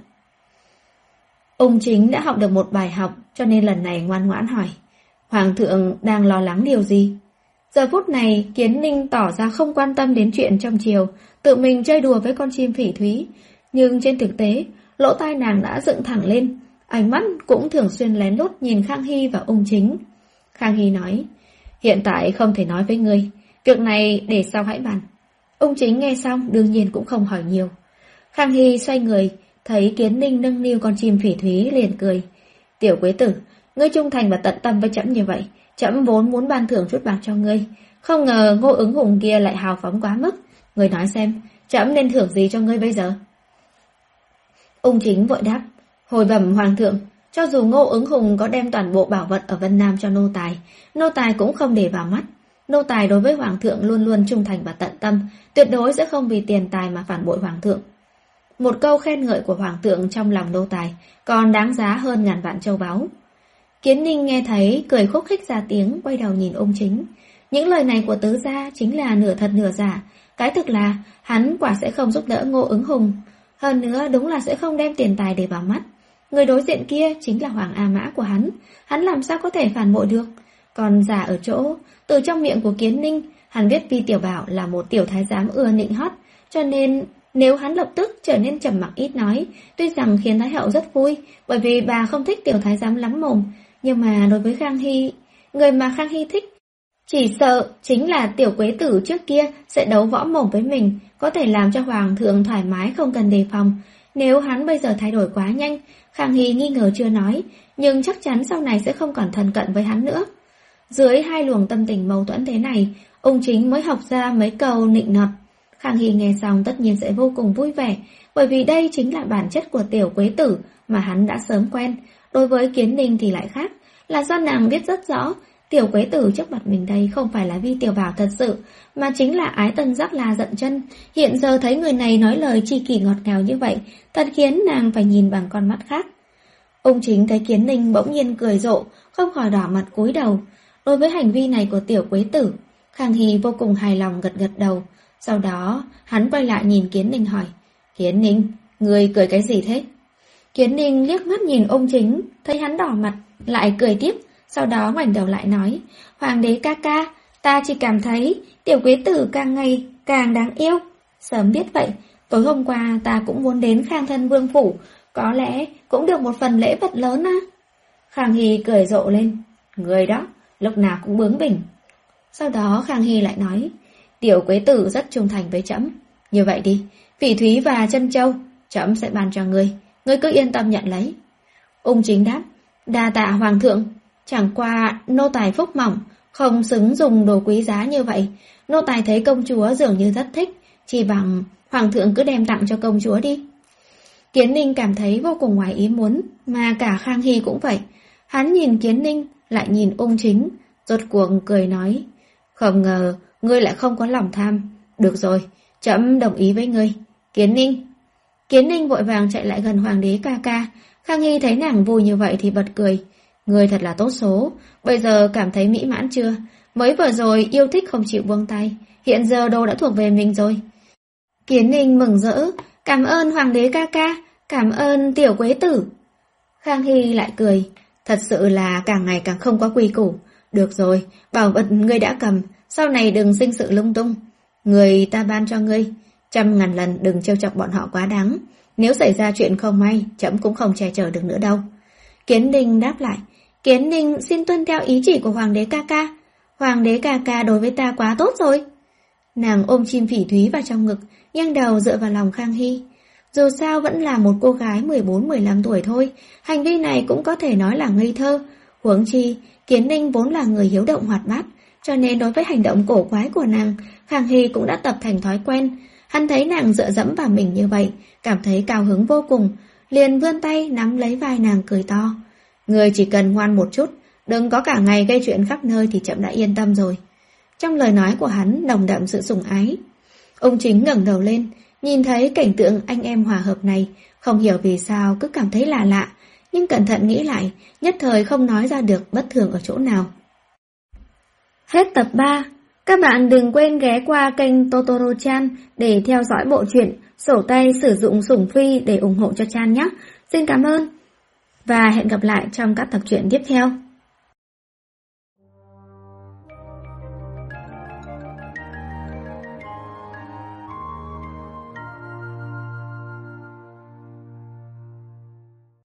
Ung Chính đã học được một bài học, cho nên lần này ngoan ngoãn hỏi, Hoàng thượng đang lo lắng điều gì? Giờ phút này, Kiến Ninh tỏ ra không quan tâm đến chuyện trong triều, tự mình chơi đùa với con chim phỉ thúy. Nhưng trên thực tế, lỗ tai nàng đã dựng thẳng lên, ánh mắt cũng thường xuyên lén lút nhìn Khang Hy và Ung Chính. Khang Hy nói, hiện tại không thể nói với ngươi, việc này để sau hãy bàn. Ung Chính nghe xong đương nhiên cũng không hỏi nhiều. Khang Hy xoay người, thấy Kiến Ninh nâng niu con chim phỉ thúy liền cười. Tiểu Quế Tử, ngươi trung thành và tận tâm với trẫm như vậy, trẫm vốn muốn ban thưởng chút bạc cho ngươi. Không ngờ Ngô Ứng Hùng kia lại hào phóng quá mức. Ngươi nói xem, trẫm nên thưởng gì cho ngươi bây giờ? Ung Chính vội đáp, hồi bẩm hoàng thượng, cho dù Ngô Ứng Hùng có đem toàn bộ bảo vật ở Vân Nam cho nô tài, nô tài cũng không để vào mắt. Nô tài đối với hoàng thượng luôn luôn trung thành và tận tâm, tuyệt đối sẽ không vì tiền tài mà phản bội hoàng thượng. Một câu khen ngợi của hoàng thượng trong lòng nô tài còn đáng giá hơn ngàn vạn châu báu. Kiến Ninh nghe thấy cười khúc khích ra tiếng, quay đầu nhìn Ung Chính. Những lời này của tứ gia chính là nửa thật nửa giả. Cái thực là hắn quả sẽ không giúp đỡ Ngô Ứng Hùng, hơn nữa đúng là sẽ không đem tiền tài để vào mắt. Người đối diện kia chính là Hoàng A Mã của hắn, hắn làm sao có thể phản bội được? Còn giả ở chỗ, từ trong miệng của Kiến Ninh, hắn biết Vi Tiểu Bảo là một tiểu thái giám ưa nịnh hót, cho nên nếu hắn lập tức trở nên trầm mặc ít nói, tuy rằng khiến Thái Hậu rất vui, bởi vì bà không thích tiểu thái giám lắm mồm, nhưng mà đối với Khang Hy, người mà Khang Hy thích, chỉ sợ chính là Tiểu Quế Tử trước kia sẽ đấu võ mồm với mình, có thể làm cho Hoàng thượng thoải mái không cần đề phòng. Nếu hắn bây giờ thay đổi quá nhanh, Khang Hy nghi ngờ chưa nói, nhưng chắc chắn sau này sẽ không còn thân cận với hắn nữa. Dưới hai luồng tâm tình mâu thuẫn thế này, Ung Chính mới học ra mấy câu nịnh nọt. Khang Hy nghe xong tất nhiên sẽ vô cùng vui vẻ, bởi vì đây chính là bản chất của Tiểu Quế Tử mà hắn đã sớm quen. Đối với Kiến Ninh thì lại khác, là do nàng biết rất rõ, Tiểu Quế Tử trước mặt mình đây không phải là Vi Tiểu Bảo thật sự, mà chính là Ái Tân Giác La giận chân. Hiện giờ thấy người này nói lời chi kỷ ngọt ngào như vậy, thật khiến nàng phải nhìn bằng con mắt khác. Ung Chính thấy Kiến Ninh bỗng nhiên cười rộ, không khỏi đỏ mặt cúi đầu. Đối với hành vi này của Tiểu Quế Tử, Khang Hy vô cùng hài lòng gật gật đầu. Sau đó, hắn quay lại nhìn Kiến Ninh hỏi, Kiến Ninh, ngươi cười cái gì thế? Kiến Ninh liếc mắt nhìn ông chính, thấy hắn đỏ mặt, lại cười tiếp, sau đó ngoảnh đầu lại nói, Hoàng đế ca ca, ta chỉ cảm thấy tiểu quế tử càng ngày càng đáng yêu. Sớm biết vậy, tối hôm qua ta cũng muốn đến Khang Thân Vương phủ, có lẽ cũng được một phần lễ vật lớn á. Khang Hy cười rộ lên, người đó, lúc nào cũng bướng bỉnh. Sau đó Khang Hy lại nói, tiểu quế tử rất trung thành với trẫm, như vậy đi, Phỉ Thúy và Chân Châu, trẫm sẽ ban cho ngươi, ngươi cứ yên tâm nhận lấy. Ung Chính đáp, đa tạ hoàng thượng, chẳng qua nô tài phúc mỏng, không xứng dùng đồ quý giá như vậy. Nô tài thấy công chúa dường như rất thích, chỉ bằng hoàng thượng cứ đem tặng cho công chúa đi. Kiến Ninh cảm thấy vô cùng ngoài ý muốn, mà cả Khang Hy cũng vậy. Hắn nhìn Kiến Ninh, lại nhìn Ung Chính, rốt cuộc cười nói, không ngờ ngươi lại không có lòng tham. Được rồi, trẫm đồng ý với ngươi. Kiến Ninh. Kiến Ninh vội vàng chạy lại gần hoàng đế ca ca. Khang Hy thấy nàng vui như vậy thì bật cười. Ngươi thật là tốt số, bây giờ cảm thấy mỹ mãn chưa? Mới vừa rồi yêu thích không chịu buông tay, hiện giờ đồ đã thuộc về mình rồi. Kiến Ninh mừng rỡ, cảm ơn hoàng đế ca ca, cảm ơn tiểu quế tử. Khang Hy lại cười, thật sự là càng ngày càng không có quy củ. Được rồi, bảo vật ngươi đã cầm, sau này đừng sinh sự lung tung. Người ta ban cho ngươi, trăm ngàn lần đừng trêu chọc bọn họ quá đáng. Nếu xảy ra chuyện không may, trẫm cũng không che chở được nữa đâu. Kiến Ninh đáp lại, Kiến Ninh xin tuân theo ý chỉ của hoàng đế ca ca. Hoàng đế ca ca đối với ta quá tốt rồi. Nàng ôm chim Phỉ Thúy vào trong ngực, nghiêng đầu dựa vào lòng Khang Hy. Dù sao vẫn là một cô gái mười bốn mười lăm tuổi thôi, hành vi này cũng có thể nói là ngây thơ. Huống chi, Kiến Ninh vốn là người hiếu động hoạt bát, cho nên đối với hành động cổ quái của nàng, Khang Hy cũng đã tập thành thói quen. Hắn thấy nàng dựa dẫm vào mình như vậy, cảm thấy cao hứng vô cùng, liền vươn tay nắm lấy vai nàng cười to. Người chỉ cần ngoan một chút, đừng có cả ngày gây chuyện khắp nơi thì trẫm đã yên tâm rồi. Trong lời nói của hắn nồng đậm sự sủng ái. Ông Chính ngẩng đầu lên, nhìn thấy cảnh tượng anh em hòa hợp này, không hiểu vì sao cứ cảm thấy lạ lạ, nhưng cẩn thận nghĩ lại, nhất thời không nói ra được bất thường ở chỗ nào. Hết tập ba. Các bạn đừng quên ghé qua kênh Totoro-chan để theo dõi bộ truyện Sổ tay sử dụng sủng phi để ủng hộ cho Chan nhé. Xin cảm ơn và hẹn gặp lại trong các tập truyện tiếp theo.